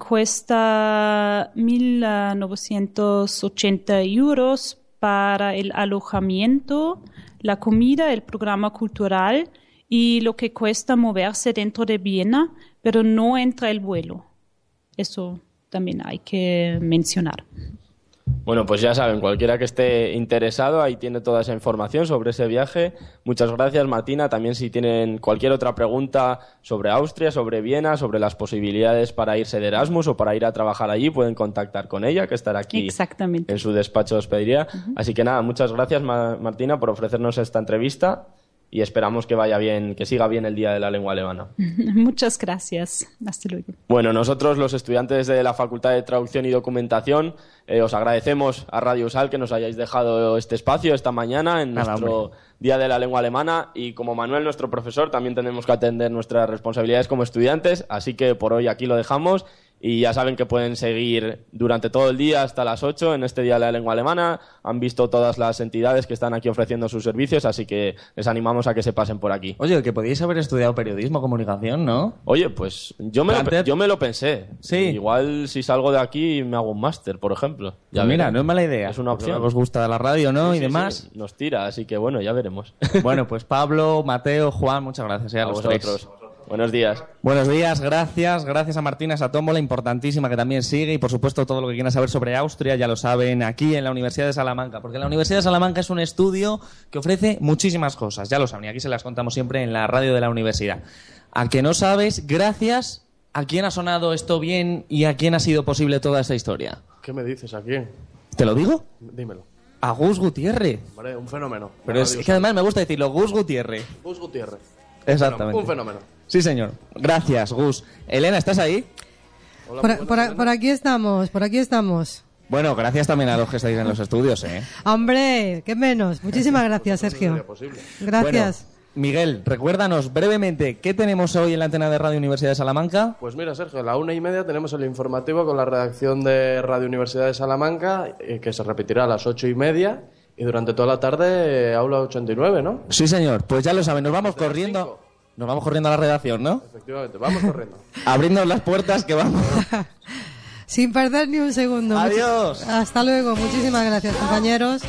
cuesta mil novecientos ochenta euros para el alojamiento, la comida, el programa cultural y lo que cuesta moverse dentro de Viena, pero no entra el vuelo. Eso también hay que mencionar. Bueno, pues ya saben, cualquiera que esté interesado, ahí tiene toda esa información sobre ese viaje. Muchas gracias, Martina. También si tienen cualquier otra pregunta sobre Austria, sobre Viena, sobre las posibilidades para irse de Erasmus o para ir a trabajar allí, pueden contactar con ella, que estará aquí en su despacho de hospedería. Uh-huh. Así que nada, muchas gracias, Ma- Martina, por ofrecernos esta entrevista y esperamos que vaya bien, que siga bien el Día de la Lengua Alemana. Muchas gracias. Hasta luego. Bueno, nosotros, los estudiantes de la Facultad de Traducción y Documentación, eh, os agradecemos a Radio Sal que nos hayáis dejado este espacio esta mañana en Nada, nuestro hombre. Día de la Lengua Alemana, y como Manuel, nuestro profesor, también tenemos que atender nuestras responsabilidades como estudiantes, así que por hoy aquí lo dejamos. Y ya saben que pueden seguir durante todo el día hasta las ocho en este Día de la Lengua Alemana. Han visto todas las entidades que están aquí ofreciendo sus servicios, así que les animamos a que se pasen por aquí. Oye, que podíais haber estudiado periodismo, comunicación, ¿no? Oye, pues yo me, lo, pe- yo me lo pensé. Sí. Igual si salgo de aquí me hago un máster, por ejemplo. Ya Pues mira, veremos. no es mala idea. Es una opción. Os gusta la radio, ¿no? Sí, y sí, demás. sí, nos tira, así que bueno, ya veremos. Bueno, pues Pablo, Mateo, Juan, muchas gracias. ¿eh? A, A los vosotros. tres. Buenos días. Buenos días, gracias. Gracias a Martina Satómbola, importantísima, que también sigue. Y por supuesto, todo lo que quieran saber sobre Austria, ya lo saben aquí en la Universidad de Salamanca. Porque la Universidad de Salamanca es un estudio que ofrece muchísimas cosas. Ya lo saben, y aquí se las contamos siempre en la radio de la universidad. A que no sabes, gracias a quién ha sonado esto bien y a quién ha sido posible toda esta historia. ¿Qué me dices? ¿A quién? ¿Te lo digo? Dímelo. A Gus Gutiérrez. Vale, un fenómeno. Pero es que además me gusta decirlo, Gus Gutiérrez. Gus Gutiérrez. Exactamente. Un fenómeno. Sí, señor. Gracias, Gus. Elena, ¿estás ahí? Hola, Por, por, por aquí estamos, por aquí estamos. Bueno, gracias también a los que estáis en los estudios, ¿eh? Hombre, qué menos. Muchísimas gracias, Sergio. Gracias. Bueno, Miguel, recuérdanos brevemente qué tenemos hoy en la antena de Radio Universidad de Salamanca. Pues mira, Sergio, a la una y media tenemos el informativo con la redacción de Radio Universidad de Salamanca, eh, que se repetirá a las ocho y media, y durante toda la tarde eh, aula ochenta y nueve, ¿no? Sí, señor. Pues ya lo saben, nos vamos corriendo. Nos vamos corriendo a la redacción, ¿no? Efectivamente, vamos corriendo. Abriendo las puertas que vamos. Sin perder ni un segundo. Adiós. Much- Hasta luego. Muchísimas gracias, compañeros.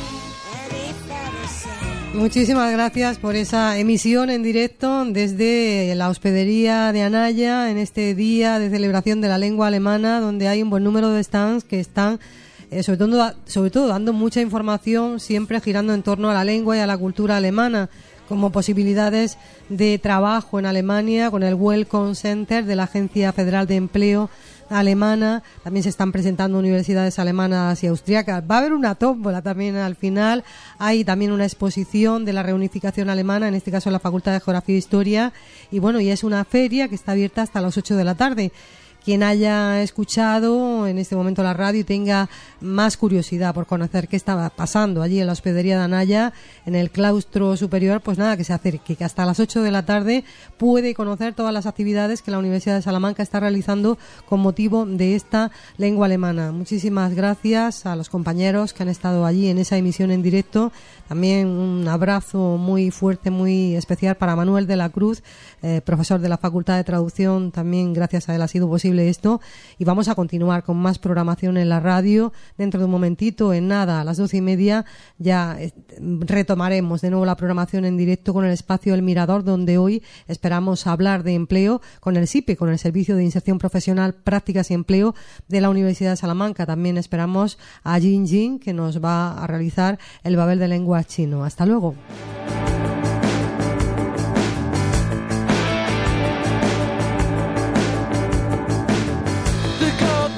Muchísimas gracias por esa emisión en directo desde la hospedería de Anaya en este día de celebración de la lengua alemana, donde hay un buen número de stands que están eh, sobre todo, sobre todo dando mucha información, siempre girando en torno a la lengua y a la cultura alemana, como posibilidades de trabajo en Alemania con el Welcome Center de la Agencia Federal de Empleo alemana. También se están presentando universidades alemanas y austriacas. Va a haber una tómbola también al final. Hay también una exposición de la reunificación alemana, en este caso en la Facultad de Geografía e Historia. Y bueno, y es una feria que está abierta hasta las ocho de la tarde. Quien haya escuchado en este momento la radio y tenga más curiosidad por conocer qué estaba pasando allí en la hospedería de Anaya, en el claustro superior, pues nada, que se acerque, que hasta las ocho de la tarde puede conocer todas las actividades que la Universidad de Salamanca está realizando con motivo de esta lengua alemana. Muchísimas gracias a los compañeros que han estado allí en esa emisión en directo. También un abrazo muy fuerte, muy especial para Manuel de la Cruz, eh, profesor de la Facultad de Traducción. También gracias a él ha sido posible esto. Y vamos a continuar con más programación en la radio. Dentro de un momentito, en nada, a las doce y media, ya eh, retomaremos de nuevo la programación en directo con el espacio El Mirador, donde hoy esperamos hablar de empleo con el S I P E, con el Servicio de Inserción Profesional, Prácticas y Empleo de la Universidad de Salamanca. También esperamos a Jin Jin, que nos va a realizar el Babel de Lengua chino. Hasta luego.